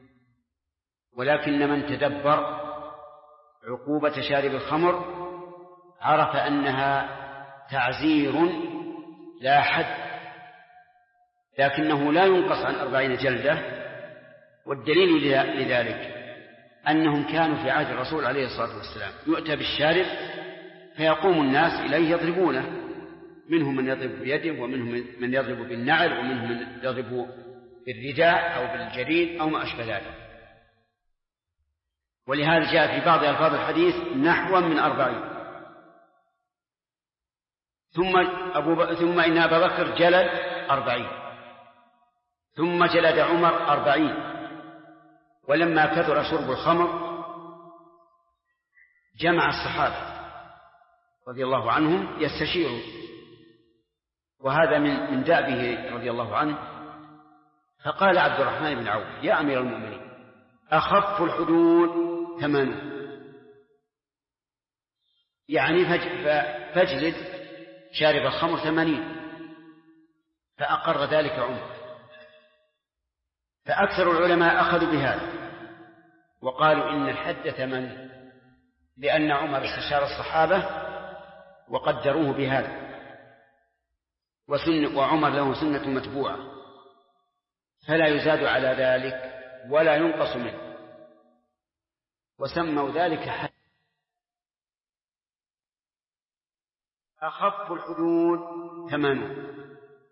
ولكن من تدبر عقوبة شارب الخمر عرف أنها تعزير لا حد، لكنه لا ينقص عن 40 جلدة. والدليل لذلك أنهم كانوا في عهد الرسول عليه الصلاة والسلام يؤتى بالشارب فيقوم الناس إليه يضربونه، منهم من يضرب بيده، ومنهم من يضرب بالنعل، ومنهم من يضرب بالرداء أو بالجريد أو ما أشبه ذلك. ولهذا جاء في بعض ألفاظ الحديث نحو من 40. ثم إن أبا بكر جلد 40، ثم جلد عمر 40. ولما كثر شرب الخمر جمع الصحابة رضي الله عنهم يستشيروا، وهذا من دأبه رضي الله عنه. فقال عبد الرحمن بن عوف يا أمير المؤمنين أخف الحدود 80، يعني فاجلد شارب الخمر 80. فأقر ذلك عمر. فأكثر العلماء أخذوا بهذا وقالوا إن الحد 80، لأن عمر استشار الصحابة وقدروه بهذا، وعمر له سنة متبوعة فلا يزاد على ذلك ولا ينقص منه، وسموا ذلك حد. أخف الحدود 80،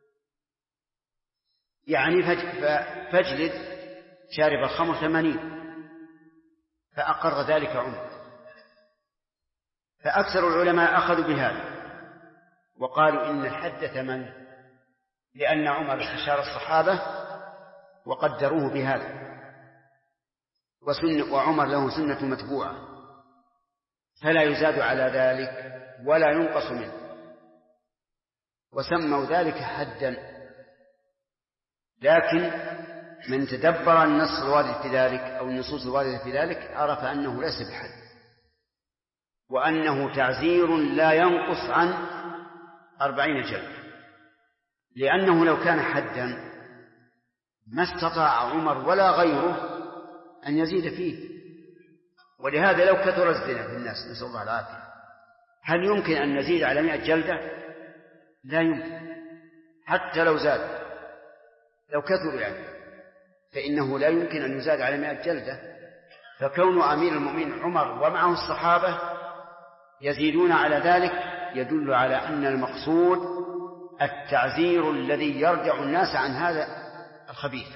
يعني فاجلد شارب الخمر 80. فأقر ذلك عمر. فأكثر العلماء أخذوا بهذا وقالوا إن الحد 80، لأن عمر استشار الصحابة وقدروه بهذا، وعمر له سنة متبوعة فلا يزاد على ذلك ولا ينقص منه، وسموا ذلك حدا. لكن من تدبر النص الوارد في ذلك أو النصوص الواردة في ذلك عرف أنه ليس بحد، وأنه تعزير لا ينقص عن 40 جلدة، لأنه لو كان حدا ما استطاع عمر ولا غيره أن يزيد فيه. ولهذا لو كثر الزنا في الناس نسأل الله العافية هل يمكن أن نزيد على 100 جلدة؟ لا يمكن، حتى لو زاد، لو كثر يعني، فإنه لا يمكن أن يزاد على 100 جلدة. فكون أمير المؤمنين عمر ومعه الصحابة يزيدون على ذلك يدل على أن المقصود التعزير الذي يرجع الناس عن هذا الخبيث.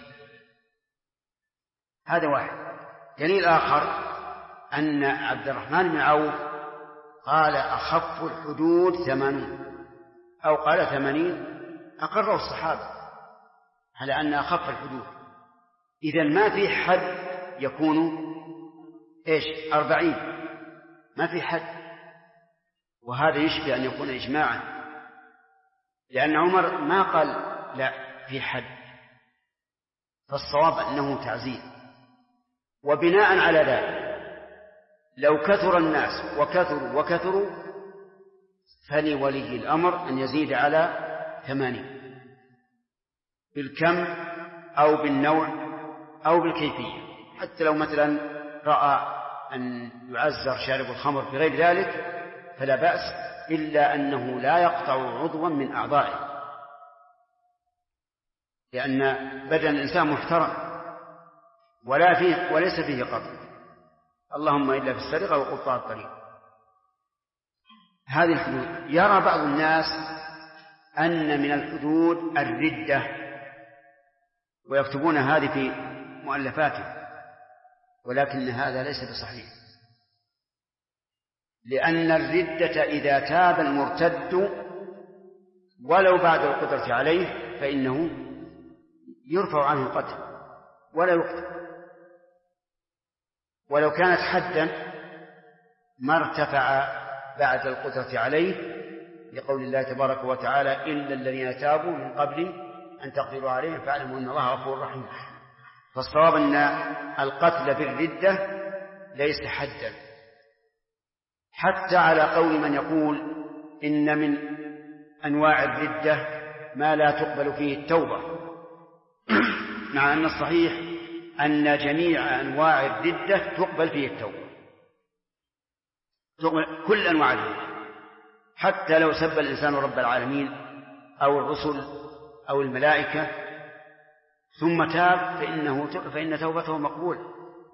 هذا واحد. دليل آخر أن عبد الرحمن بن عوف قال أخف الحدود 80 أو قال 80، أقره الصحابة على أن أخف الحدود. إذن ما في حد يكون 40، ما في حد. وهذا يشبه أن يكون إجماعا، لأن عمر ما قال لا في حد، فالصواب أنه تعزير. وبناء على ذلك لو كثر الناس وكثروا فلولي الأمر أن يزيد على 80 بالكم أو بالنوع أو بالكيفية. حتى لو مثلا رأى أن يعزر شارب الخمر في غير ذلك فلا بأس، إلا أنه لا يقطع عضوا من أعضائه، لأن بدن الإنسان محترم وليس فيه قطع، اللهم إلا في السرقة وقطاع الطريق. هذه الحدود. يرى بعض الناس أن من الحدود الردة، ويكتبون هذه في مؤلفاتهم، ولكن هذا ليس بصحيح، لأن الردة إذا تاب المرتد ولو بعد القدرة عليه فإنه يرفع عنه القتل ولا يقتل. ولو كانت حدا ما ارتفع بعد القدرة عليه، لقول الله تبارك وتعالى إلا الذين تابوا من قبل أن تقدروا عليهم فاعلموا أن الله غفور رحيم. فالصواب أن القتل بالردة ليس حدا، حتى على قول من يقول إن من أنواع الردة ما لا تقبل فيه التوبة، مع أن الصحيح أن جميع أنواع الردة تقبل فيه التوبة، تقبل كل أنواع الردة، حتى لو سب الإنسان رب العالمين أو الرسل أو الملائكة ثم تاب فإن توبته مقبولة،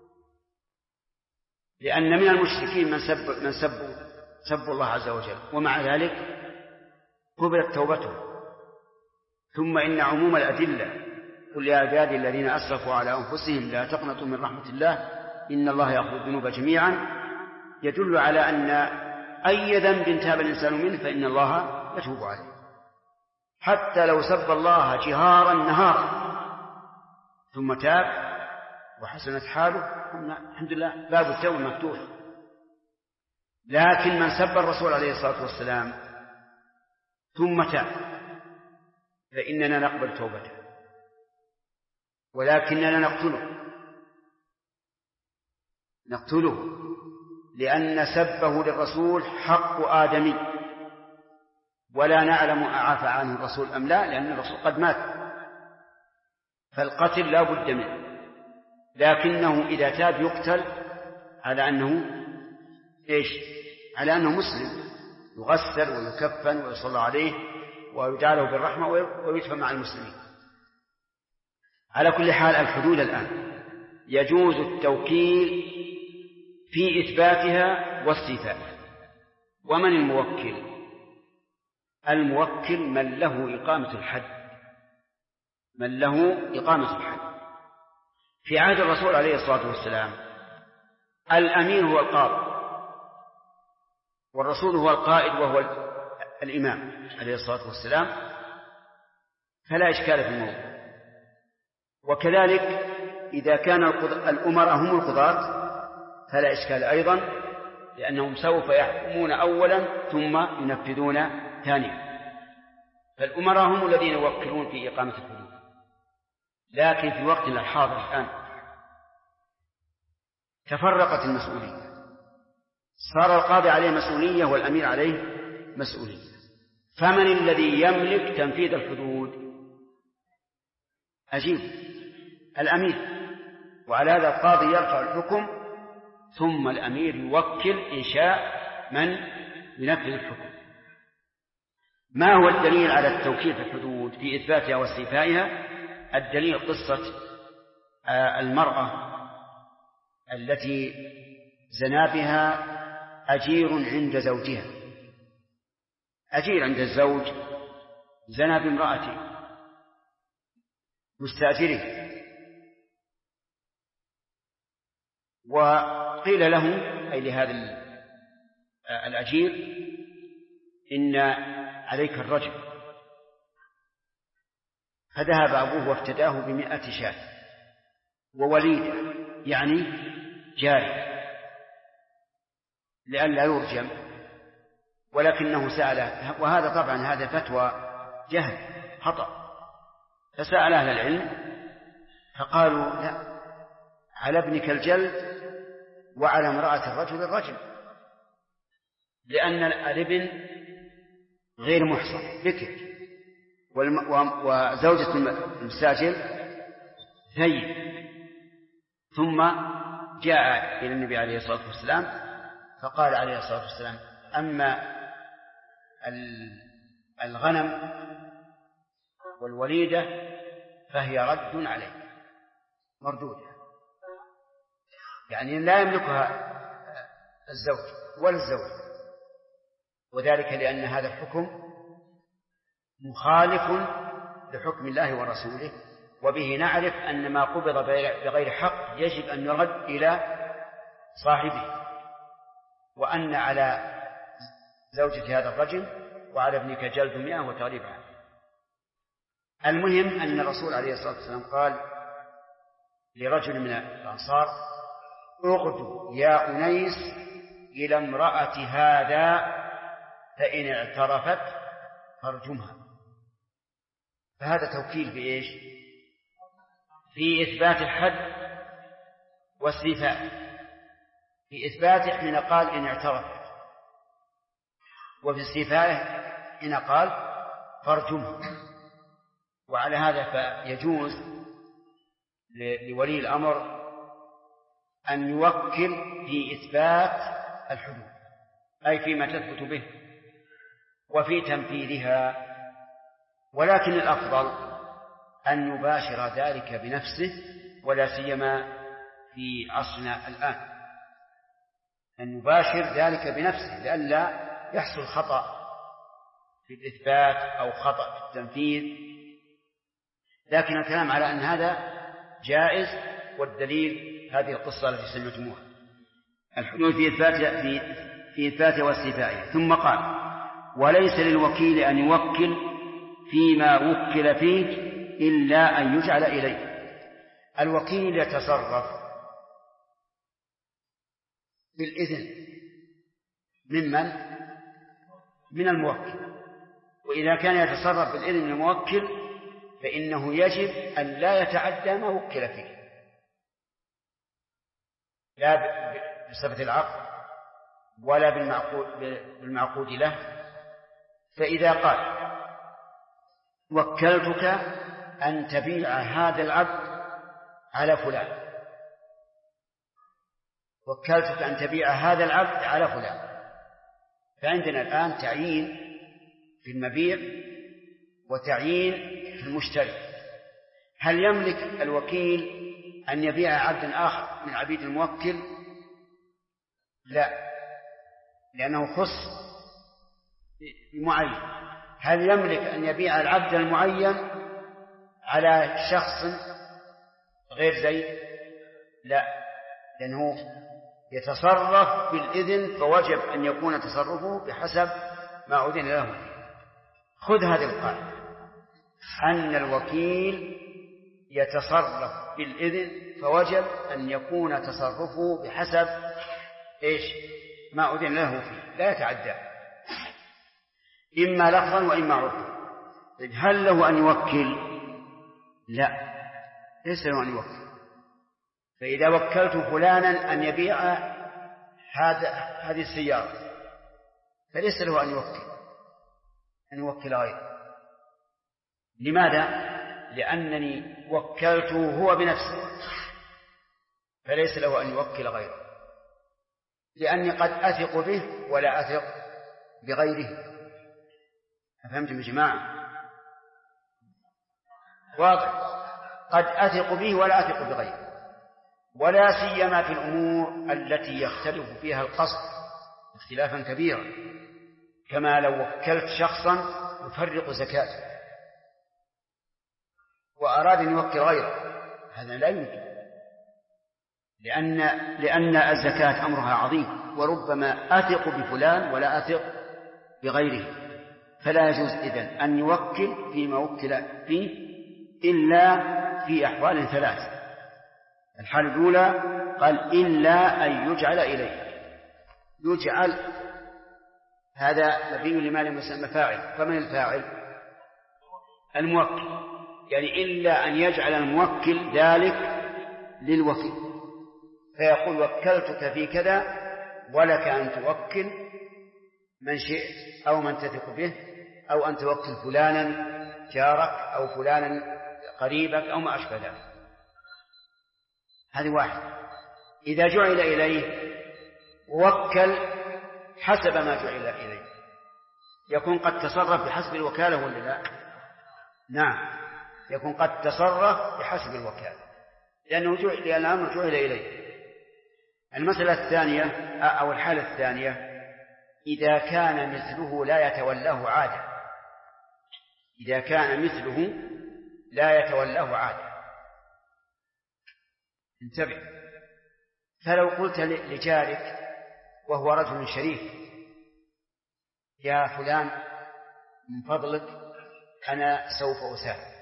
لأن من المشركين من سبوا الله عز وجل ومع ذلك قبلت توبته. ثم إن عموم الأدلة قل يا عبادي الذين أسرفوا على أنفسهم لا تقنطوا من رحمة الله إن الله يغفر الذنوب جميعا يدل على أن أي ذنب تاب الإنسان منه فإن الله يتوب عليه، حتى لو سب الله جهارا نهارا ثم تاب وحسنت حاله الحمد لله باب التوبة مفتوح. لكن من سب الرسول عليه الصلاة والسلام ثم تاب فإننا نقبل توبته، ولكننا نقتله لأن سبه للرسول حق آدمي، ولا نعلم أعفى عنه الرسول أم لا، لأن الرسول قد مات، فالقتل لا بد منه. لكنه إذا تاب يقتل على أنه على أنه مسلم، يغسل ويكفن ويصلى عليه ويدعى له بالرحمة ويدفن مع المسلمين. على كل حال الحدود الآن يجوز التوكيل في إثباتها واستيفائها. ومن الموكل؟ الموكل من له إقامة الحد، من له إقامة الحد. في عهد الرسول عليه الصلاة والسلام الأمير هو القاضي، والرسول هو القائد وهو الإمام عليه الصلاة والسلام، فلا إشكال في الموضوع. وكذلك إذا كان الأمراء هم القضاة فلا إشكال أيضا، لأنهم سوف يحكمون أولا ثم ينفذون ثانيا، فالأمراء هم الذين يوكلون في إقامة الحدود. لكن في وقتنا الحاضر الآن تفرقت المسؤولية، صار القاضي عليه مسؤولية والأمير عليه مسؤولية، فمن الذي يملك تنفيذ الحدود؟ أجيب، الأمير. وعلى هذا القاضي يرفع الحكم ثم الأمير يوكل إن شاء من ينفذ الحكم. ما هو الدليل على التوكيل في الحدود في إثباتها واستيفائها؟ الدليل قصة المرأة التي زنا بها أجير عند زوجها، أجير عند الزوج زنا بامرأته مستأجره، وقيل له أي لهذا الأجير إن عليك الرجل، فذهب أبوه وافتداه ب100 شاة ووليدة يعني جارية لئلا يرجم، ولكنه سأله، وهذا طبعا هذا فتوى جهل خطأ، فسأل أهل العلم فقالوا لا، على ابنك الجلد وعلى امرأة الرجل الرجم، لأن الابن غير محصن بكر، وزوجة المستأجر ثيب. ثم جاء إلى النبي عليه الصلاة والسلام فقال عليه الصلاة والسلام: أما الغنم والوليدة فهي رد عليه، مردودة، يعني لا يملكها الزوج ولا الزوج، وذلك لأن هذا الحكم مخالف لحكم الله ورسوله، وبه نعرف أن ما قبض بغير حق يجب أن يرد إلى صاحبه، وأن على زوجة هذا الرجل وعلى ابنك جلد 100 وتغريب عنه. المهم أن الرسول عليه الصلاة والسلام قال لرجل من الأنصار: اغدو يا أنيس إلى امرأة هذا فإن اعترفت فارجمها. فهذا توكيل بإيش؟ في إثبات الحد واستيفاء. في إثباته حين قال إن اعترف، وفي استيفائه حين قال فارجمه. وعلى هذا فيجوز لولي الأمر أن يوكل في إثبات الحدود، أي فيما تثبت به وفي تنفيذها، ولكن الأفضل أن يباشر ذلك بنفسه، ولا سيما في عصرنا الآن، أن يباشر ذلك بنفسه لئلا يحصل خطأ في الإثبات أو خطأ في التنفيذ. لكن الكلام على أن هذا جائز، والدليل هذه القصة التي سمعتموها، الحدود في إثباته واستيفائه. ثم قال: وليس للوكيل أن يوكل فيما وكل فيه إلا أن يجعل إليه. الوكيل يتصرف بالإذن من الموكل، وإذا كان يتصرف بالإذن من الموكل فإنه يجب أن لا يتعدى ما وكل فيه، لا بصفة العقد ولا بالمعقود له. فإذا قال: وكلتك أن تبيع هذا العبد على فلان، وكلتك أن تبيع هذا العبد على فلان، فعندنا الآن تعيين في المبيع وتعيين في المشتري. هل يملك الوكيل أن يبيع عبد آخر من عبيد الموكل؟ لا، لأنه خص بمعين. هل يملك أن يبيع العبد المعين على شخص غير زيد؟ لا، لأنه يتصرف بالإذن، فوجب أن يكون تصرفه بحسب ما أذن له. خذ هذه القاعدة، أن الوكيل يتصرف بالإذن، فوجب أن يكون تصرفه بحسب ما أذن له فيه، لا يتعدى، إما لفظا وإما عرفا. هل له أن يوكل؟ لا، ليس له أن يوكل. فإذا وكلت فلانا أن يبيع هذه السيارة فليس له أن يوكل غيره. لماذا؟ لأنني وكلته هو بنفسه، فليس له أن يوكل غيره، لأني قد أثق به ولا أثق بغيره. أفهمتم يا جماعة؟ واضح، قد أثق به ولا أثق بغيره، ولا سيما في الأمور التي يختلف فيها القصد اختلافا كبيرا، كما لو وكلت شخصا يفرق زكاته وأراد أن يوكل غيره، هذا لا يمكن، لأن الزكاة أمرها عظيم، وربما أثق بفلان ولا أثق بغيره. فلا يجوز إذن أن يوكل فيما وكل فيه إلا في أحوال ثلاث. الحالة الأولى قال: إلا أن يجعل إليه. يجعل هذا مبني لما لم يسمى فاعل، فمن الفاعل؟ الموكل، يعني إلا أن يجعل الموكل ذلك للوكيل، فيقول: وكلتك في كذا ولك أن توكل من شئت أو من تثق به، أو أن توكل فلانا جارك أو فلانا قريبك أو ما أشبه ذلك. هذه واحد. إذا جعل إليه ووكل حسب ما جعل إليه، يكون قد تصرف بحسب الوكالة ولا لا؟ نعم، يكون قد تصرف بحسب الوكالة، لأن الأمر جعل إليه. المسألة الثانية أو الحالة الثانية: إذا كان مثله لا يتولاه عادة. إذا كان مثله لا يتولاه عادة، انتبه. فلو قلت لجارك وهو رجل شريف: يا فلان من فضلك أنا سوف أسافر،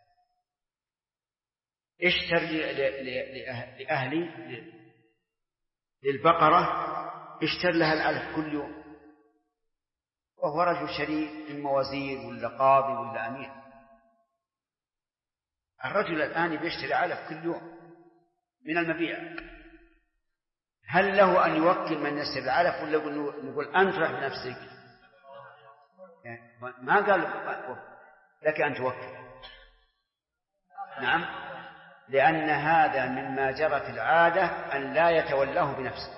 اشتر لأهلي للبقرة، اشتر لها الألف كل يوم، وهو رجل شريف من موازير ولا قاضي ولا أمير، الرجل الآن بيشتري علف كل يوم من المبيع، هل له أن يوكل من يشتري العلف ولا نقول أنت رح بنفسك؟ ما قال لك أن توكل. نعم، لأن هذا مما جرت العادة أن لا يتولاه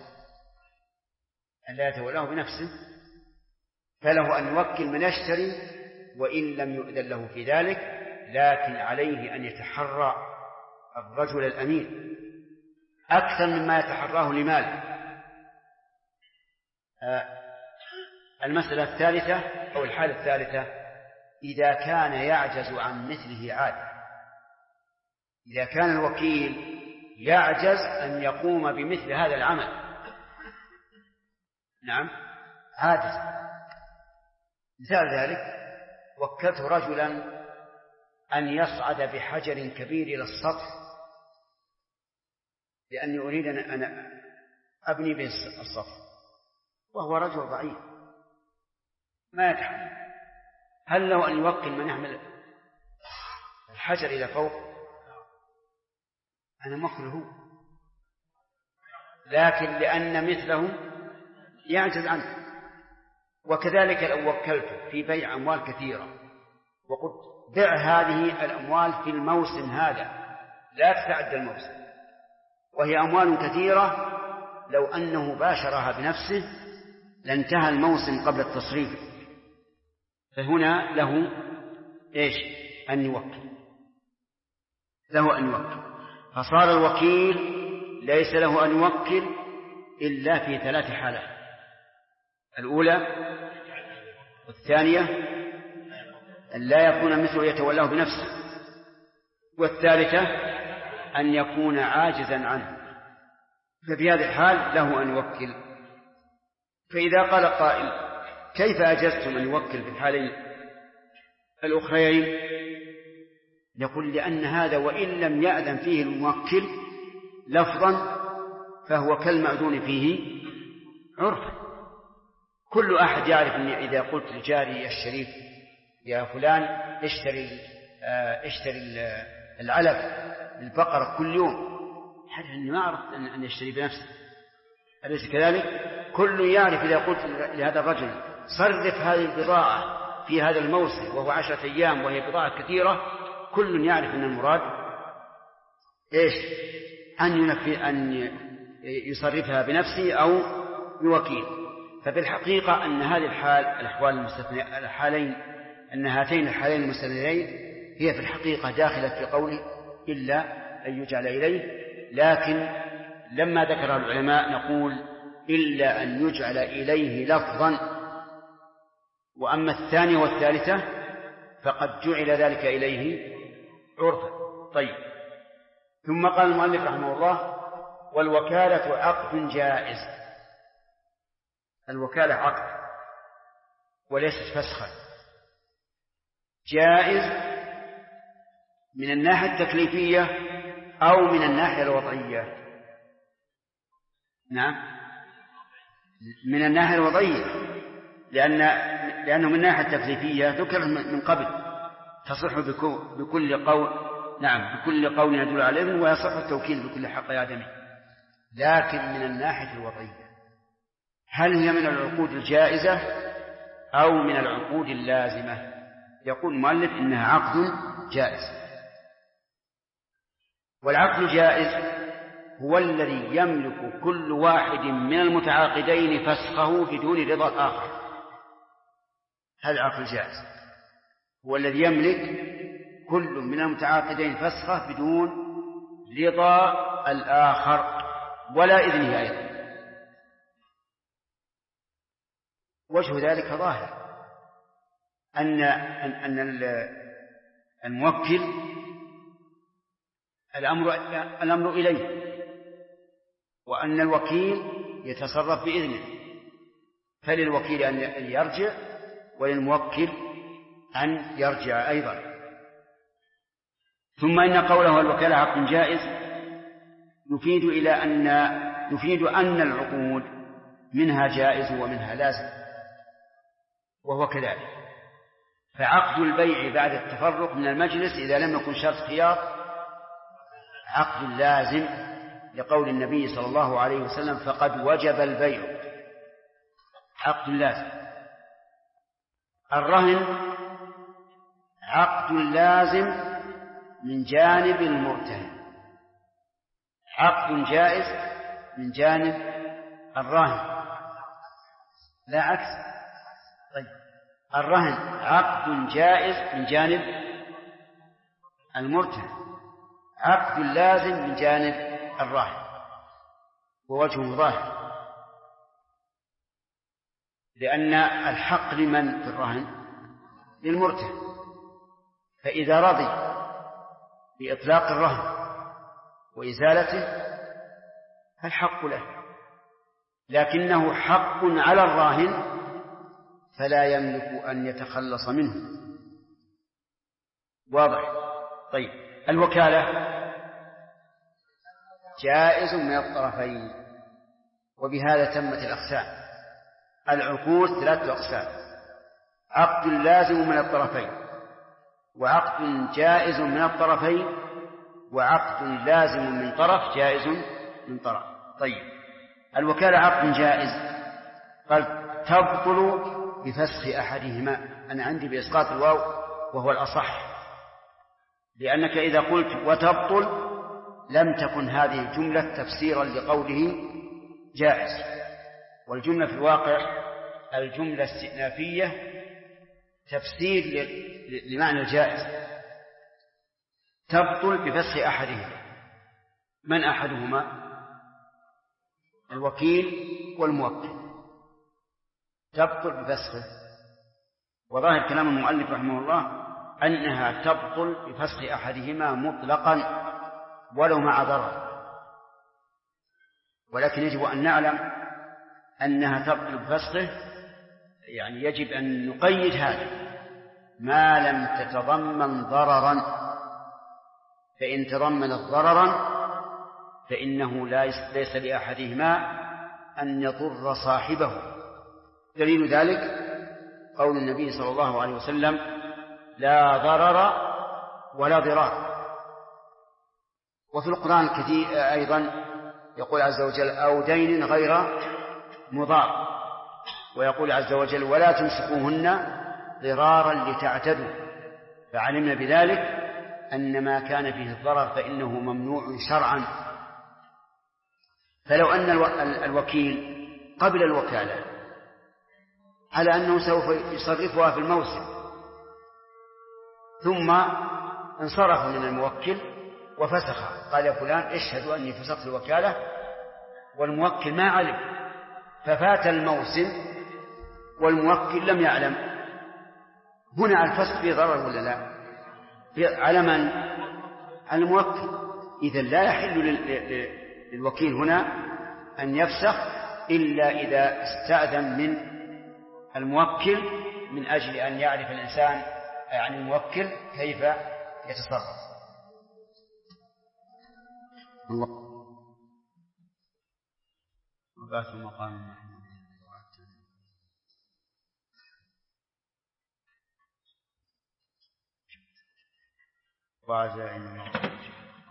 بنفسه، فله أن يوكل من يشتري وإن لم يؤذن له في ذلك، لكن عليه أن يتحرى الرجل الأمين أكثر مما يتحراه لماله. المسألة الثالثة أو الحالة الثالثة، إذا كان يعجز عن مثله عادة، إذا كان الوكيل يعجز أن يقوم بمثل هذا العمل، نعم عاجز. مثال ذلك وكلت رجلا أن يصعد بحجر كبير إلى السطح لأني أريد أن أبني به السطح، وهو رجل ضعيف ما يتحمل، هل له أن يوكل من يحمل الحجر إلى فوق؟ أنا موكله، لكن لأن مثله يعجز عنه. وكذلك لو وكلته في بيع أموال كثيرة وقلت بع هذه الأموال في الموسم هذا، لا تتعدى الموسم، وهي أموال كثيرة، لو أنه باشرها بنفسه لانتهى الموسم قبل التصريف، فهنا له أن يوكل، فصار الوكيل ليس له أن يوكل إلا في 3 حالات: الأولى والثانية أن لا يكون مثله يتولاه بنفسه، والثالثة أن يكون عاجزا عنه، ففي هذه الحال له أن يوكل. فإذا قال قائل كيف أجزتم أن يوكل في الحالين الأخرين؟ يقول لأن هذا وإن لم يأذن فيه الموكل لفظا فهو كالمأذون فيه عرفا. كل أحد يعرف أن إذا قلت لجاري الشريف يا فلان اشتري العلف للبقرة كل يوم، حتى أني ما أعرف أن يشتري بنفسه، أليس كذلك؟ كل يعرف إذا قلت لهذا الرجل صرف هذه البضاعة في هذا الموسم وهو 10 أيام وهي بضاعة كثيرة، كل يعرف أن المراد أن يصرفها بنفسه أو بوكيل. فبالحقيقة أن هذه أن هاتين الحالين المستثنيين هي في الحقيقة داخلة في قوله إلا أن يجعل إليه، لكن لما ذكر العلماء نقول إلا أن يجعل إليه لفظا، وأما الثانية والثالثة فقد جعل ذلك إليه عرفا. طيب، ثم قال المؤلف رحمه الله: والوكالة عقد جائز. الوكالة عقد وليست فسخا، جائز من الناحية التكليفية أو من الناحية الوضعية. نعم، من الناحية الوضعية، لأنه من الناحية التكليفية ذكر من قبل تصح بكل قول، نعم بكل قول يدل على الإذن، ويصح التوكيل بكل حق آدمي. لكن من الناحية الوضعية هل هي من العقود الجائزة أو من العقود اللازمة؟ يقول المؤلف إنها عقد جائز. والعقد الجائز هو الذي يملك كل واحد من المتعاقدين فسخه بدون رضا الآخر. هذا العقد الجائز هو الذي يملك كل من المتعاقدين فسخه بدون رضا الآخر ولا إذنه أيضا. وجه ذلك ظاهر أن الموكل الأمر إليه، وأن الوكيل يتصرف بإذنه، فللوكيل أن يرجع وللموكل أن يرجع أيضا. ثم إن قوله الوكالة عقد جائز يفيد أن العقود منها جائز ومنها لازم، وهو كذلك. فعقد البيع بعد التفرق من المجلس إذا لم يكن شرط خيار عقد لازم لقول النبي صلى الله عليه وسلم فقد وجب البيع، عقد لازم. الرهن عقد لازم من جانب المرتهن، عقد جائز من جانب الراهن، لا عكس. طيب الرهن عقد جائز من جانب المرتهن، عقد لازم من جانب الراهن، ووجهه ظاهر، لأن الحق لمن في الرهن؟ للمرتهن، فإذا رضي بإطلاق الرهن وإزالته فالحق له، لكنه حق على الراهن فلا يملك أن يتخلص منه. واضح؟ طيب الوكالة جائز من الطرفين، وبهذا تمت الأقسام. العقود 3 أقسام: عقد لازم من الطرفين، وعقد جائز من الطرفين، وعقد لازم من طرف جائز من طرف. طيب الوكالة عقد جائز، قال تبطل بفسخ أحدهما. أنا عندي بإسقاط الواو وهو الأصح، لأنك إذا قلت وتبطل لم تكن هذه الجملة تفسيرا لقوله جائز، والجملة في الواقع الجملة استئنافية تفسير لمعنى الجائز. تبطل بفسخ أحدهما. من أحدهما؟ الوكيل والموكل. تبطل بفسخه، وظاهر كلام المؤلف رحمه الله أنها تبطل بفسخ أحدهما مطلقا ولو مع ضرر، ولكن يجب أن نعلم أنها تبطل بفسخه، يعني يجب أن نقيد هذا ما لم تتضمن ضررا، فإن تضمنت ضررا فإنه ليس لأحدهما أن يضر صاحبه. دليل ذلك قول النبي صلى الله عليه وسلم لا ضرر ولا ضرار. وفي القرآن الكثير أيضا يقول عز وجل أو دين غير مضار، ويقول عز وجل ولا تمسكوهن ضرارا لتعتدوا، فعلمنا بذلك أن ما كان فيه الضرر فإنه ممنوع شرعا. فلو أن الوكيل قبل الوكالة على أنه سوف يصرفها في الموسم، ثم انصرف من الموكل وفسخ، قال يا فلان اشهدوا أني فسخت الوكالة، والموكل ما علم، ففات الموسم والموكل لم يعلم، هنا الفسخ فيه ضرر ولا لا؟ على من؟ على الموكل. إذن لا يحل للوكيل هنا أن يفسخ إلا إذا استأذن من الموكل من أجل أن يعرف الإنسان عن الموكل كيف يتصرف. الله وبعث مقام محمود وعزائم المغفرة.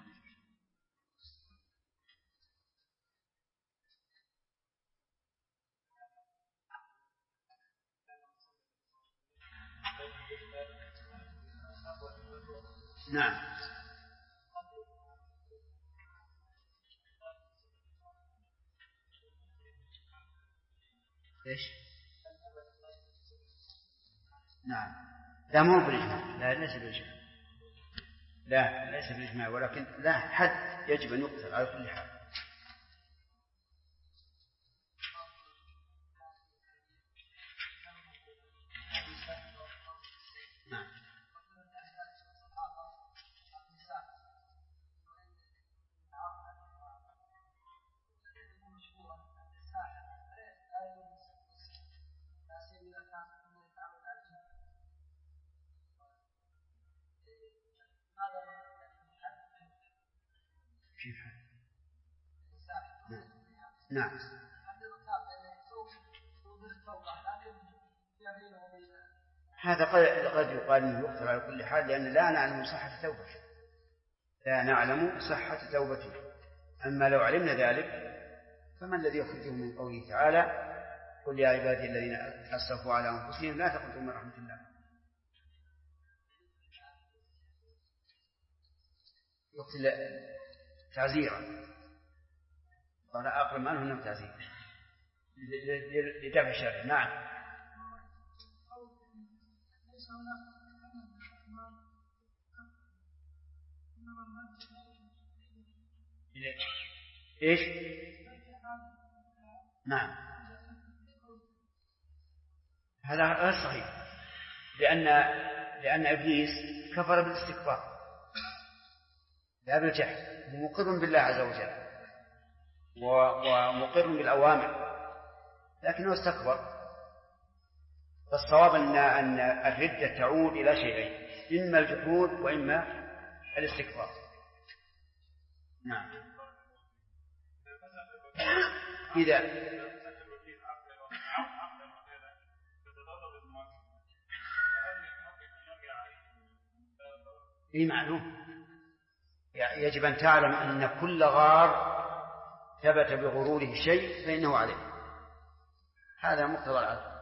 نعم. ايش؟ نعم. لا مو بالإجماع، لا ليس بالإجماع، لا ليس بالإجماع، ولكن لا حد يجب أن يقتل على كل حال. نعم. كيف نعم. هذا قد يقال انه يقتل على كل حال، لان لا نعلم صحة توبته، لا نعلم صحة توبته. أما لو علمنا ذلك فما الذي يخرجه من قوله تعالى قل يا عبادي الذين أسرفوا على أنفسهم لا تقنطوا من رحمة الله. وقت تعزيرا قال أقرب منه أنه تعزير لدفع شره. نعم. إيش؟ نعم هذا غير صحيح، لأن إبليس كفر بالاستكبار لا بالجحد، مقر بالله عز وجل ومقر بالأوامر لكنه استكبر. فالصواب أن الردة تعود إلى شيئين، إما الجحود وإما الاستكبار. نعم. إذا معلوم يجب أن تعلم أن كل غار ثبت بغروره شيء فإنه عليه، هذا مقتضى العدل.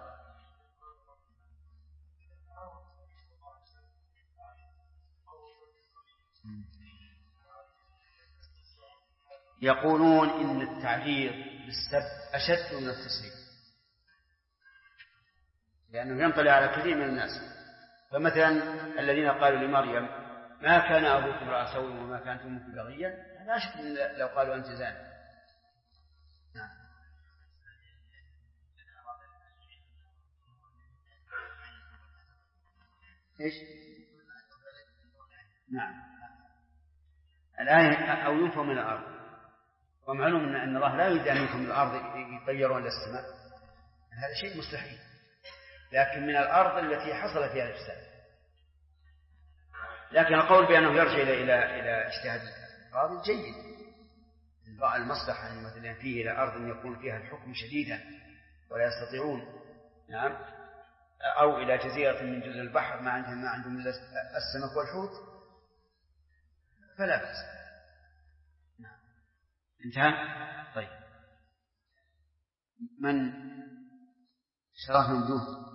يقولون إن التعبير بالسب أشد من التصريح لأنه ينطلع على كثير من الناس. فمثلا الذين قالوا لمريم ما كان أبوك امرأ سوء وما كانت أمك بغيا، هذا أشد من لو قالوا أنت زاني. نعم. إيش؟ نعم. الآية أو ينفوا من الأرض، ومعلوم أن الله لا يريد أن ينفوا من الأرض يطيرون إلى السماء، هذا شيء مستحيل، لكن من الأرض التي حصل فيها الإفساد. لكن القول بأنه يرجع إلى اجتهاد القاضي جيد. المصلحة أن مثلا فيه إلى أرض يكون فيها الحكم شديدا ولا يستطيعون، نعم، أو إلى جزيرة من جزر البحر ما عندهم إلا السمك والحوت فلا بأس. نعم. انتهى. طيب من شرح ممدوح؟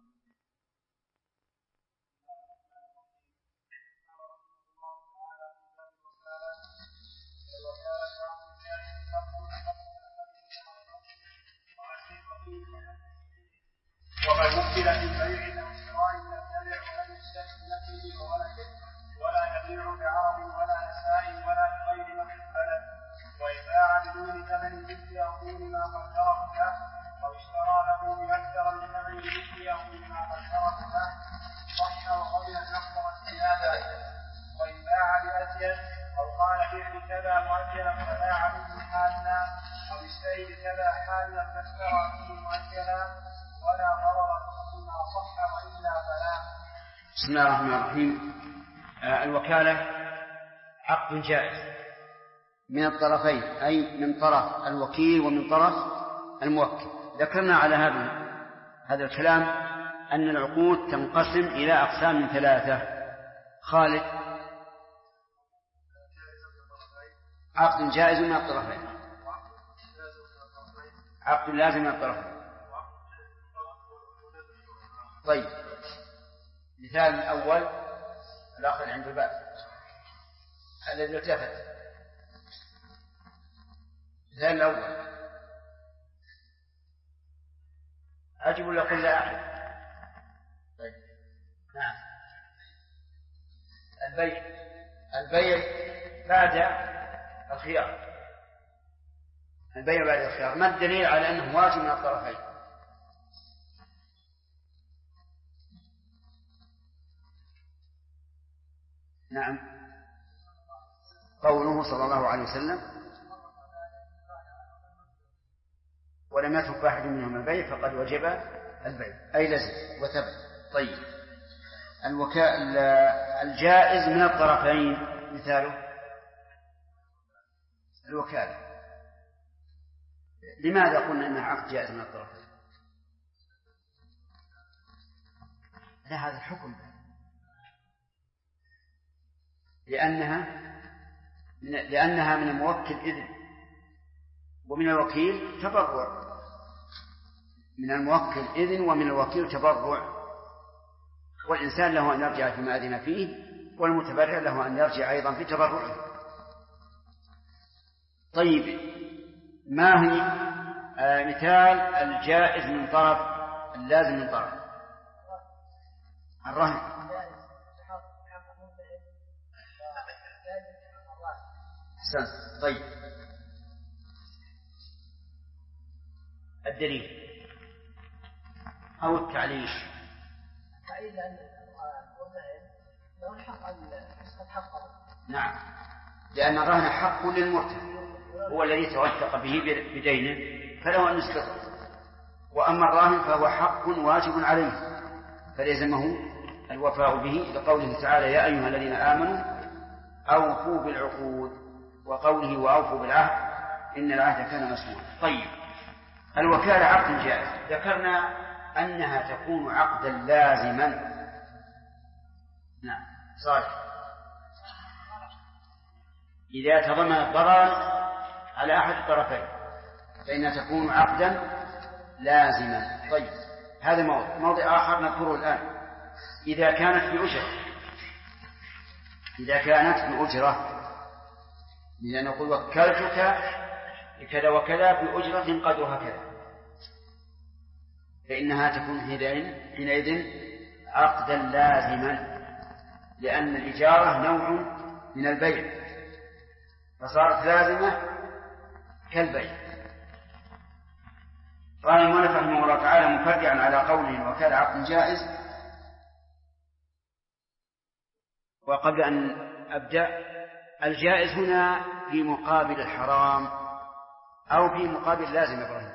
ومن وكل من بيع او شراء لم يبع ولم يستثن فيه ولا يبيع بعرض ولا نساء ولا بغير ما حمله، وإن باع بدون ثمن مثل او دون ما قدره له او اشترى له باكثر من ثمن مثل او دون ما قدره له صح وقبل النقد والزياده. وإن باع بأزيد او قال بيع كذا مؤجلا فباع به حالا او اشتري بكذا حالا فاشترى به مؤجلا ولا ضرر فيما صح وإلا فلا. بسم الله الرحمن الرحيم. الوكالة عقد جائز من الطرفين، أي من طرف الوكيل ومن طرف الموكل. ذكرنا على هذا الكلام أن العقود تنقسم إلى أقسام 3. خالد. عقد جائز من الطرفين، عقد لازم من الطرفين. طيب مثال الأول الآخر عند الباب الذي التفت. مثال الأول أجب ولا قل لا أحد؟ طيب نعم. البيع بعد الخيار. البيع بعد الخيار، ما الدليل على أنه واجب من الطرفين؟ نعم، قوله صلى الله عليه وسلم ولم يترك واحد منهم البيع فقد وجب البيع، أي لزم وثبت. طيب الجائز من الطرفين مثاله الوكالة. لماذا قلنا أنها عقد جائز من الطرفين؟ لا، هذا الحكم لأنها لأنها من الموكل إذن، ومن الوكيل تبرع. من الموكل إذن ومن الوكيل تبرع، والإنسان له أن يرجع فيما أذن فيه، والمتبرع له أن يرجع أيضا في تبرعه. طيب، ما هي مثال الجائز من طرف اللازم من طرف؟ الرهن. أحسنت. طيب، الدليل أو التعليل. نعم، لأن الرهن حق للمرتهن، هو الذي توثق به بدينه فله أن يسقطه، وأما الراهن فهو حق واجب عليه فليزمه الوفاء به، لقوله تعالى: يا أيها الذين آمنوا أوفوا بالعقود، وقوله: وأوفوا بالعهد إن العهد كان مسؤولا. طيب، الوكالة عقد جائز، ذكرنا أنها تكون عقدا لازما. نعم صحيح، إذا تضمن الضرر على أحد الطرفين فإنها تكون عقدا لازما. طيب، هذا موضع آخر نذكره الآن. إذا كانت بأجرة، لأن نقول: وكلتك بكذا وكذا بأجرة قدرها كذا، فإنها تكون حينئذ عقدا لازما، لأن الإجارة نوع من البيع فصارت لازمة كالبيع. قال المؤلف رحمه الله تعالى مفرعا على قوله: وكان عقد جائز. وقبل أن أبدأ، الجائز هنا في مقابل الحرام أو في مقابل لازم إبراهيم؟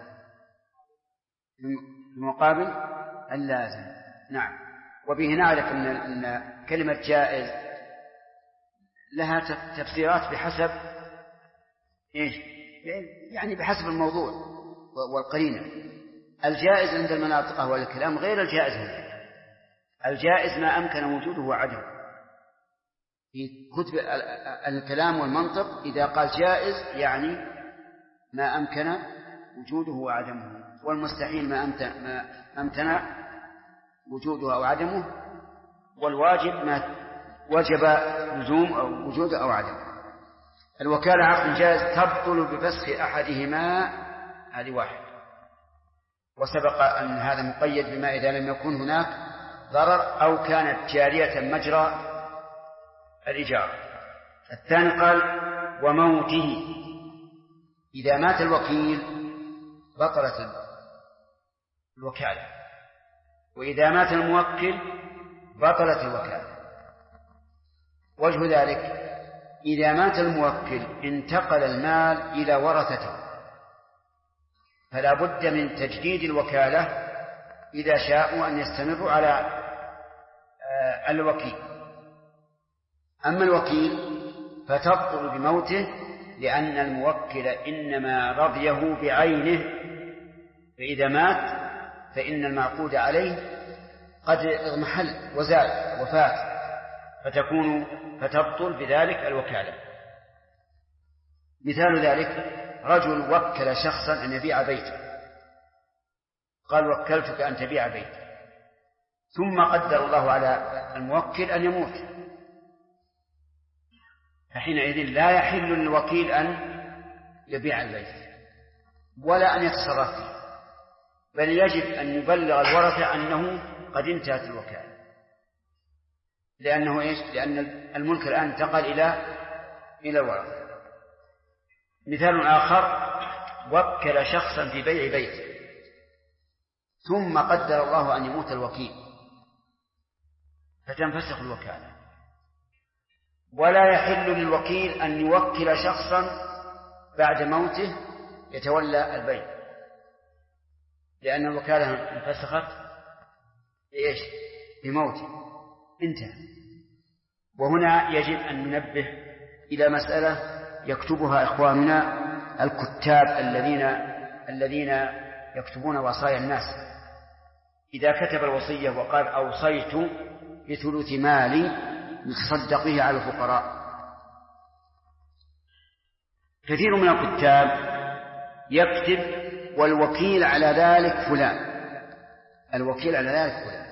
في مقابل اللازم. نعم. وبه نعرف أن كلمة جائز لها تفسيرات بحسب إيش؟ يعني بحسب الموضوع والقرينة. الجائز عند المناطق والكلام غير الجائز هنا. الجائز ما أمكن وجوده وعدمه. في كتب الكلام والمنطق إذا قال جائز يعني ما أمكن وجوده وعدمه، والمستحيل ما أمتنع وجوده أو عدمه، والواجب ما وجب لزوم أو وجوده أو عدمه. الوكالة عقد جائز تبطل بفسخ أحدهما، هذه واحد، وسبق أن هذا مقيد بما إذا لم يكن هناك ضرر أو كانت جارية مجرى الإجارة. الثاني قال: وموته، إذا مات الوكيل بطلت الوكالة، وإذا مات الموكل بطلت الوكالة. وجه ذلك: إذا مات الموكل انتقل المال إلى ورثته، فلا بد من تجديد الوكالة إذا شاءوا أن يستمروا على الوكيل. أما الوكيل فتبطل بموته، لأن الموكل إنما رضيه بعينه، فإذا مات فإن المعقود عليه قد اضمحل وزال وفات، فتبطل بذلك الوكالة. مثال ذلك: رجل وكل شخصا أن يبيع بيته، قال: وكلتك أن تبيع بيته، ثم قدر الله على الموكل أن يموت، فحينئذ لا يحل للوكيل أن يبيع البيت ولا أن يتصرف فيه، بل يجب أن يبلغ الورثة أنه قد انتهت الوكالة، لأنه إيش؟ لأن الملك الآن انتقل إلى الورثة. مثال آخر: وكل شخصا في بيع بيت ثم قدر الله أن يموت الوكيل، فتنفسخ الوكالة، ولا يحل للوكيل أن يوكل شخصا بعد موته يتولى البيع، لأن الوكالة انفسخت بإيش؟ بموته، انتهى. وهنا يجب أن ننبه إلى مسألة يكتبها إخواننا الكتاب الذين يكتبون وصايا الناس. إذا كتب الوصية وقال: أوصيت بثلث مالي يتصدق به على الفقراء، كثير من الكتاب يكتب والوكيل على ذلك فلان، الوكيل على ذلك فلان،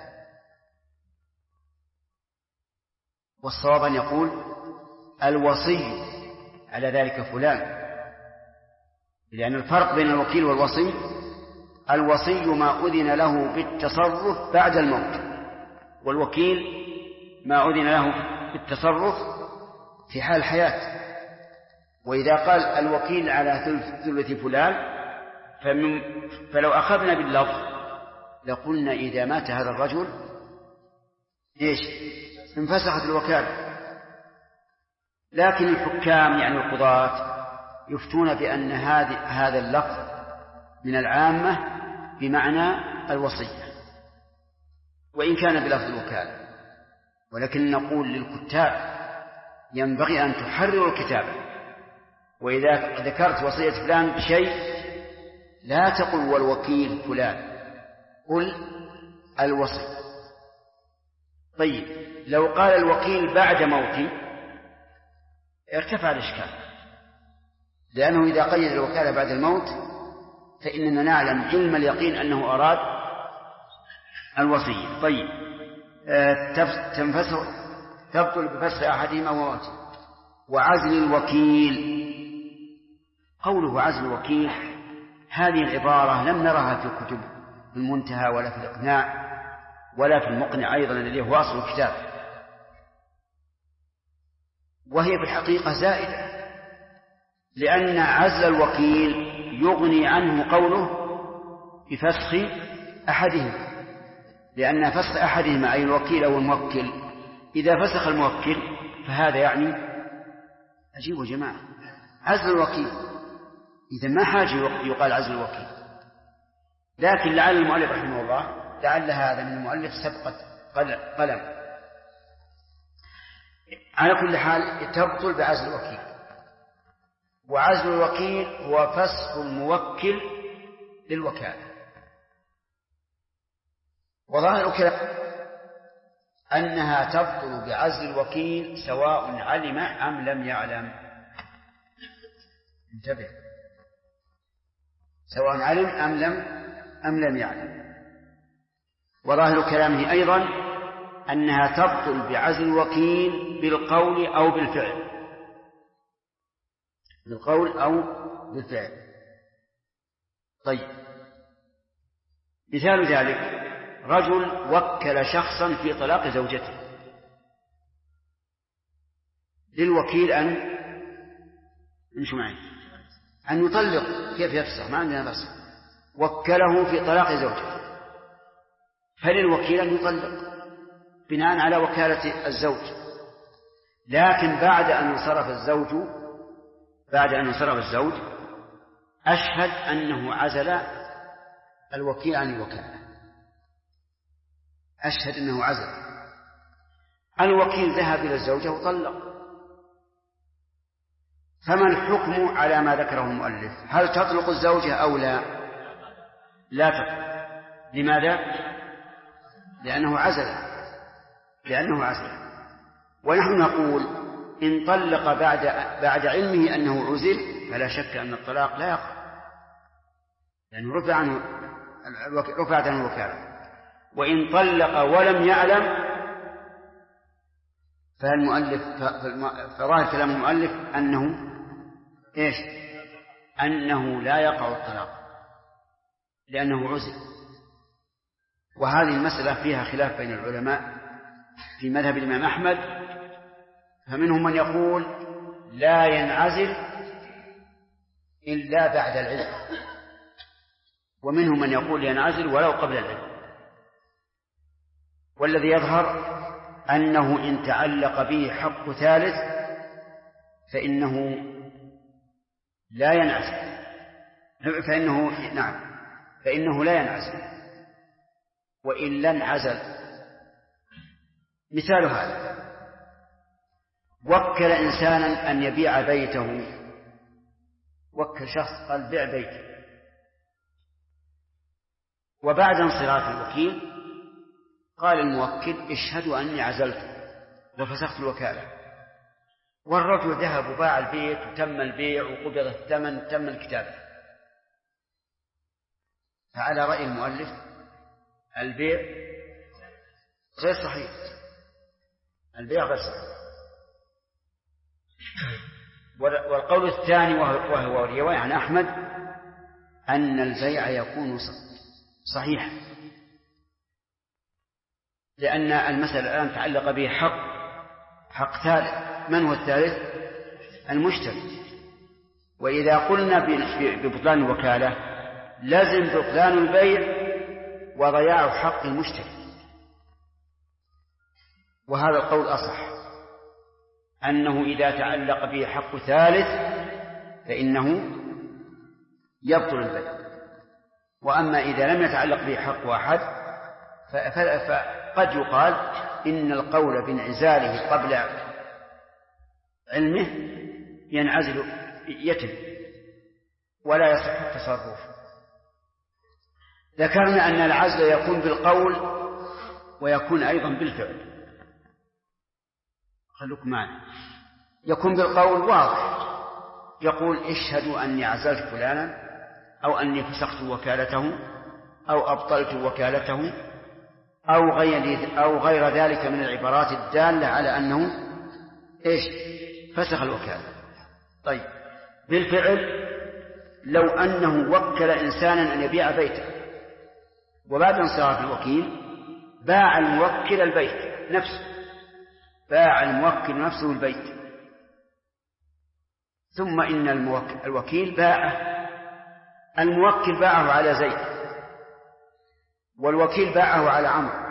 والصواب أن يقول الوصي على ذلك فلان، لأن الفرق بين الوكيل والوصي الوصي ما أذن له بالتصرف بعد الموت، والوكيل ما أذن له بالتصرف في حال الحياة. وإذا قال الوكيل على ثلث فلان فلو أخذنا باللفظ لقلنا إذا مات هذا الرجل إيش؟ انفسخت الوكالة. لكن الحكام يعني القضاة يفتون بأن هذا اللفظ من العامة بمعنى الوصية وإن كان بلفظ الوكالة، ولكن نقول للكتاب ينبغي أن تحرروا الكتابة، وإذا ذكرت وصية فلان بشيء لا تقل والوكيل فلان، قل الوصي. طيب لو قال الوكيل بعد موتي ارتفع الإشكال، لأنه إذا قيد الوكالة بعد الموت فإننا نعلم علم اليقين أنه أراد الوصية. طيب تبطل بفسخ أحدهما وموته. وعزل الوكيل، قوله عزل الوكيل هذه العبارة لم نرها في كتب المنتهى ولا في الإقناع ولا في المقنع أيضا الذي هو أصل الكتاب، وهي في الحقيقة زائدة، لأن عزل الوكيل يغني عنه قوله بفسخ أحدهما، لأن فسخ أحدهما أي الوكيل أو الموكل إذا فسخ الموكل فهذا يعني أجيبوا جماعة عزل الوكيل، إذا ما حاجة يقال عزل الوكيل. لكن لعل المؤلف رحمه الله لعل هذا من المؤلف سبقة قلم. على كل حال تبطل بعزل الوكيل. وعزل الوكيل هو فسخ الموكل للوكالة. وظاهر الكلام أنها تبطل بعزل الوكيل سواء علم أم لم يعلم. انتبه، سواء علم أم لم يعلم. وظاهر كلامه أيضا أنها تبطل بعزل الوكيل بالقول أو بالفعل، بالقول أو بالفعل. طيب مثال ذلك رجل وكل شخصا في طلاق زوجته، للوكيل أن يطلق، كيف يفسخ؟ ما عندنا بس وكله في طلاق زوجته، فللوكيل أن يطلق بناء على وكالة الزوج. لكن بعد أن انصرف الزوج أشهد أنه عزل الوكيل عن الوكالة، أشهد أنه عزل. الوكيل ذهب إلى الزوجة وطلق، فما الحكم على ما ذكره المؤلف؟ هل تطلق الزوجة أو لا؟ لا تطلق. لماذا؟ لأنه عزل. ونحن نقول إن طلق بعد علمه أنه عزل فلا شك أن الطلاق لا يقع، لأنه رفعت عنه الوكالة. وإن طلق ولم يعلم فظاهر كلام المؤلف أنه لا يقع الطلاق لأنه عزل. وهذه المسألة فيها خلاف بين العلماء في مذهب الإمام أحمد، فمنهم من يقول لا ينعزل إلا بعد العلم، ومنهم من يقول ينعزل ولو قبل العلم. والذي يظهر أنه إن تعلق به حق ثالث فإنه لا ينعزل، فإنه لا ينعزل وإن لم عزل. مثال هذا وكل إنسانا أن يبيع بيته، وكل شخص قال بيع بيته، وبعد انصراف الوكيل قال الموكل اشهدوا أني عزلت وفسخت الوكالة، والرجل ذهب وباع البيت وتم البيع وقبض الثمن تم الكتابة، فعلى رأي المؤلف البيع غير صحيح، البيع غير صحيح. والقول الثاني وهو رواية عن أحمد أن البيع يكون صحيحا، لأن المسألة الآن تعلق به حق ثالث. من هو الثالث؟ المشتري. وإذا قلنا ببطلان الوكالة لازم بطلان البيع وضياع حق المشتري، وهذا القول أصح، أنه إذا تعلق به حق ثالث فإنه يبطل البيع. وأما إذا لم يتعلق به حق واحد فقد يقال إن القول بانعزاله قبل علمه ينعزل يتم ولا يصح التصرف. ذكرنا أن العزل يكون بالقول ويكون أيضا بالفعل. خلوكم معنا. يكون بالقول واضح، يقول اشهدوا أني عزلت فلانا أو أني فسخت وكالته أو أبطلت وكالته أو غير ذلك من العبارات الدالة على أنه فسخ الوكالة. طيب بالفعل لو أنه وكل إنسانا أن يبيع بيته وبعد انصراف الوكيل باع الموكل البيت نفسه، باع الموكل نفسه البيت، ثم إن الوكيل باعه، الموكل باعه على زيد والوكيل باعه على عمرو،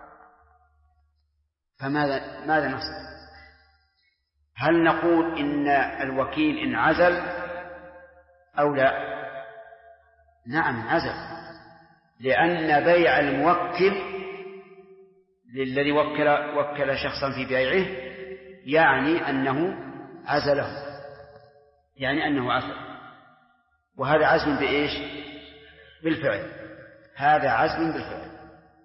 فماذا نصنع؟ هل نقول إن الوكيل انعزل أو لا؟ نعم انعزل، لأن بيع الموكل للذي وكل شخصا في بيعه يعني أنه عزله، يعني أنه عزل، وهذا عزم بإيش؟ بالفعل، هذا عزم بالفعل.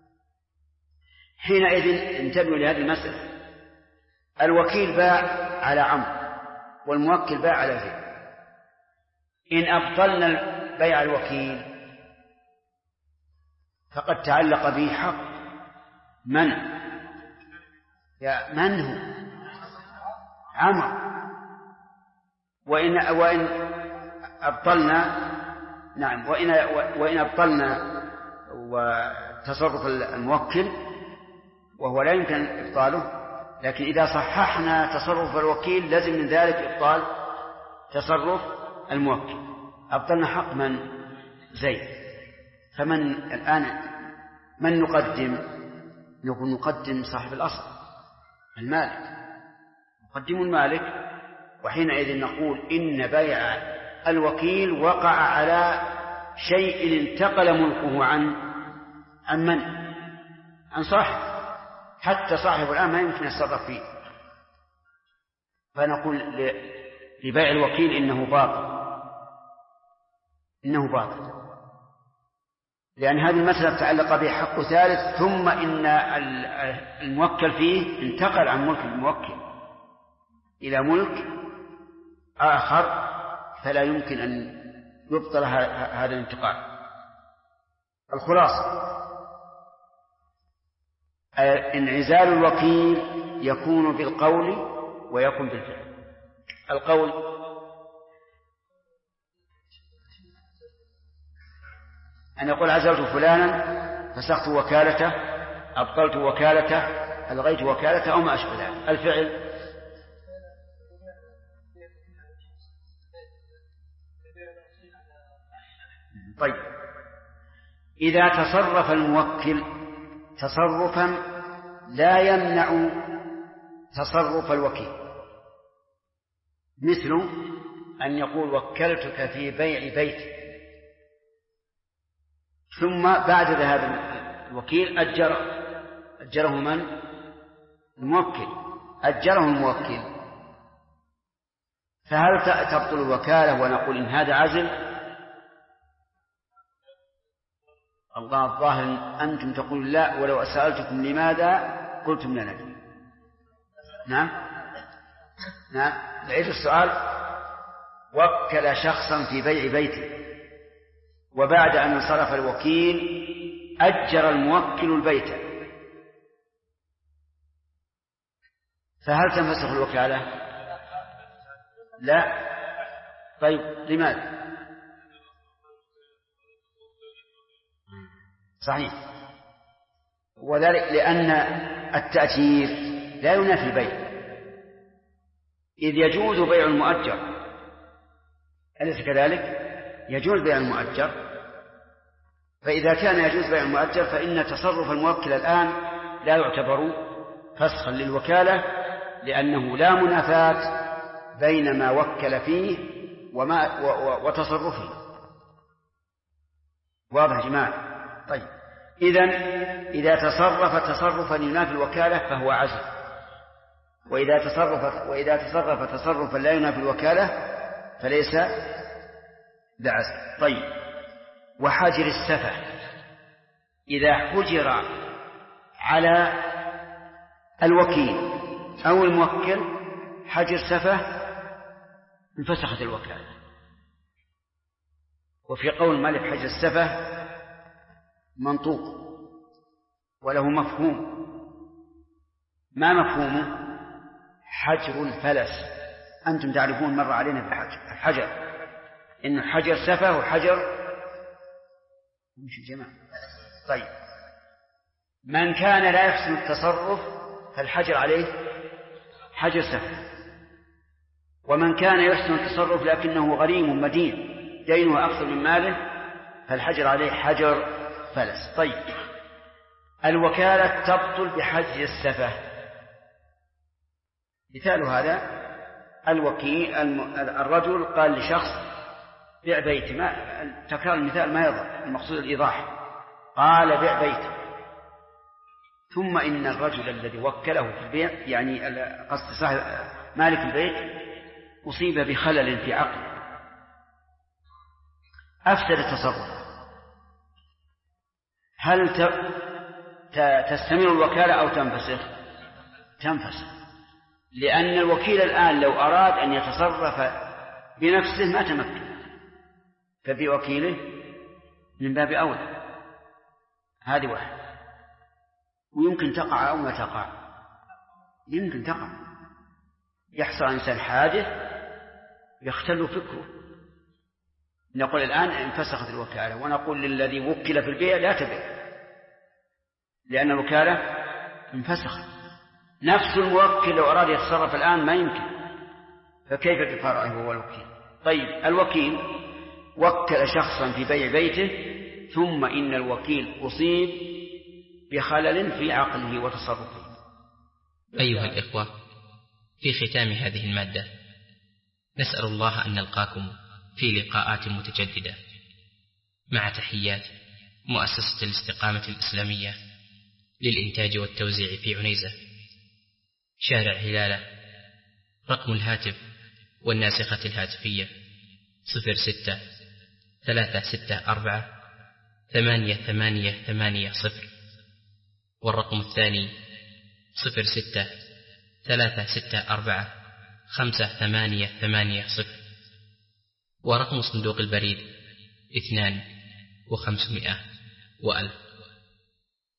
حينئذ انتبهوا لهذه المسألة، الوكيل باع على عمرو والموكل باع على زيد، إن أبطلنا بيع الوكيل فقد تعلق به حق من هو عمرو، وإن أبطلنا نعم وإن أبطلنا وتصرف الموكل وهو لا يمكن إبطاله، لكن إذا صححنا تصرف الوكيل لازم من ذلك إبطال تصرف الموكل، أبطلنا حق من زيد. فمن الآن من نقدم؟ نقدم صاحب الأصل المالك، نقدم المالك، وحينئذ نقول إن بيع الوكيل وقع على شيء انتقل ملكه عن من؟ عن صاحب، حتى صاحب الآن ما يمكن يتصرف فيه، فنقول لبيع الوكيل إنه باطل، لأن هذه المسألة تعلق به حق ثالث، ثم إن الموكل فيه انتقل عن ملك الموكل إلى ملك آخر، فلا يمكن أن يبطل هذا الانتقال. الخلاصة انعزال الوكيل يكون بالقول ويكون بالفعل. القول أن يقول عزلت فلانا، فسخت وكالته، أبطلت وكالته، ألغيت وكالته أو ما أشبه ذلك. الفعل طيب إذا تصرف الموكل تصرفا لا يمنع تصرف الوكيل، مثل أن يقول وكلتك في بيع بيتي، ثم بعد ذهاب الوكيل أجره من؟ الموكل، أجره الموكل، فهل تبطل الوكالة ونقول إن هذا عزل؟ الله الظاهر أنتم تقول لا، ولو سألتكم لماذا قلتم لا ندري. نعم نعم نعيد السؤال. وكل شخصا في بيع بيته وبعد أن انصرف الوكيل أجر الموكل البيت، فهل تنفسخ الوكالة؟ لا. طيب لماذا؟ صحيح، وذلك لأن التأجير لا ينافي البيع، إذ يجوز بيع المؤجر، أليس كذلك؟ يجوز بيع المؤجر، فإذا كان يجوز بيع المؤجر فإن تصرف الموكل الآن لا يعتبر فسخا للوكالة، لأنه لا منافاة بين ما وكل فيه وتصرفه. واضح يا جماعة؟ طيب إذا تصرف تصرفا ينافي الوكالة فهو عزل، وإذا تصرف تصرفا لا ينافي الوكالة فليس بعزل. طيب وحجر السفه، إذا حجر على الوكيل أو الموكل حجر سفه انفسخت الوكالة. وفي قول مالك حجر السفه منطوق وله مفهوم. ما مفهومه؟ حجر الفلس. أنتم تعرفون مر علينا بالحجر إنه حجر سفه وحجر مش الجماعة. طيب من كان لا يحسن التصرف فالحجر عليه حجر سفه، ومن كان يحسن التصرف لكنه غريم مدين دينه أكثر من ماله فالحجر عليه حجر فلس. طيب الوكالة تبطل بحجر السفه. مثال هذا الوكيل الرجل قال لشخص بيع بيتي، تكرار المثال ما يضر، المقصود الإيضاح. قال بيع بيتي، ثم إن الرجل الذي وكله في البيع يعني قصد صاحب مالك البيت أصيب بخلل في عقله أفسد التصرف. هل تستمر الوكالة أو تنفسخ؟ تنفسخ، لأن الوكيل الآن لو أراد أن يتصرف بنفسه ما تمكن، فبوكيله من باب أولى. هذه واحد. ويمكن تقع أو ما تقع، يمكن تقع. يحصل إنسان حادث يختل فكره، نقول الآن انفسخت الوكالة، ونقول للذي وكل في البيع لا تبيع لأن الوكالة انفسخت. نفس الموكل لو أراد يتصرف الآن ما يمكن، فكيف بفرعه هو الوكيل؟ طيب الوكيل وكل شخصا في بيع بيته ثم إن الوكيل أصيب بخلل في عقله وتصرفه. أيها الإخوة، في ختام هذه المادة نسأل الله أن نلقاكم في لقاءات متجددة، مع تحيات مؤسسة الاستقامة الإسلامية للإنتاج والتوزيع في عنيزة، شارع هلالة. رقم الهاتف والناسخة الهاتفية 06-364-8880، والرقم الثاني 06-364-5880، ورقم صندوق البريد 2500 و1000.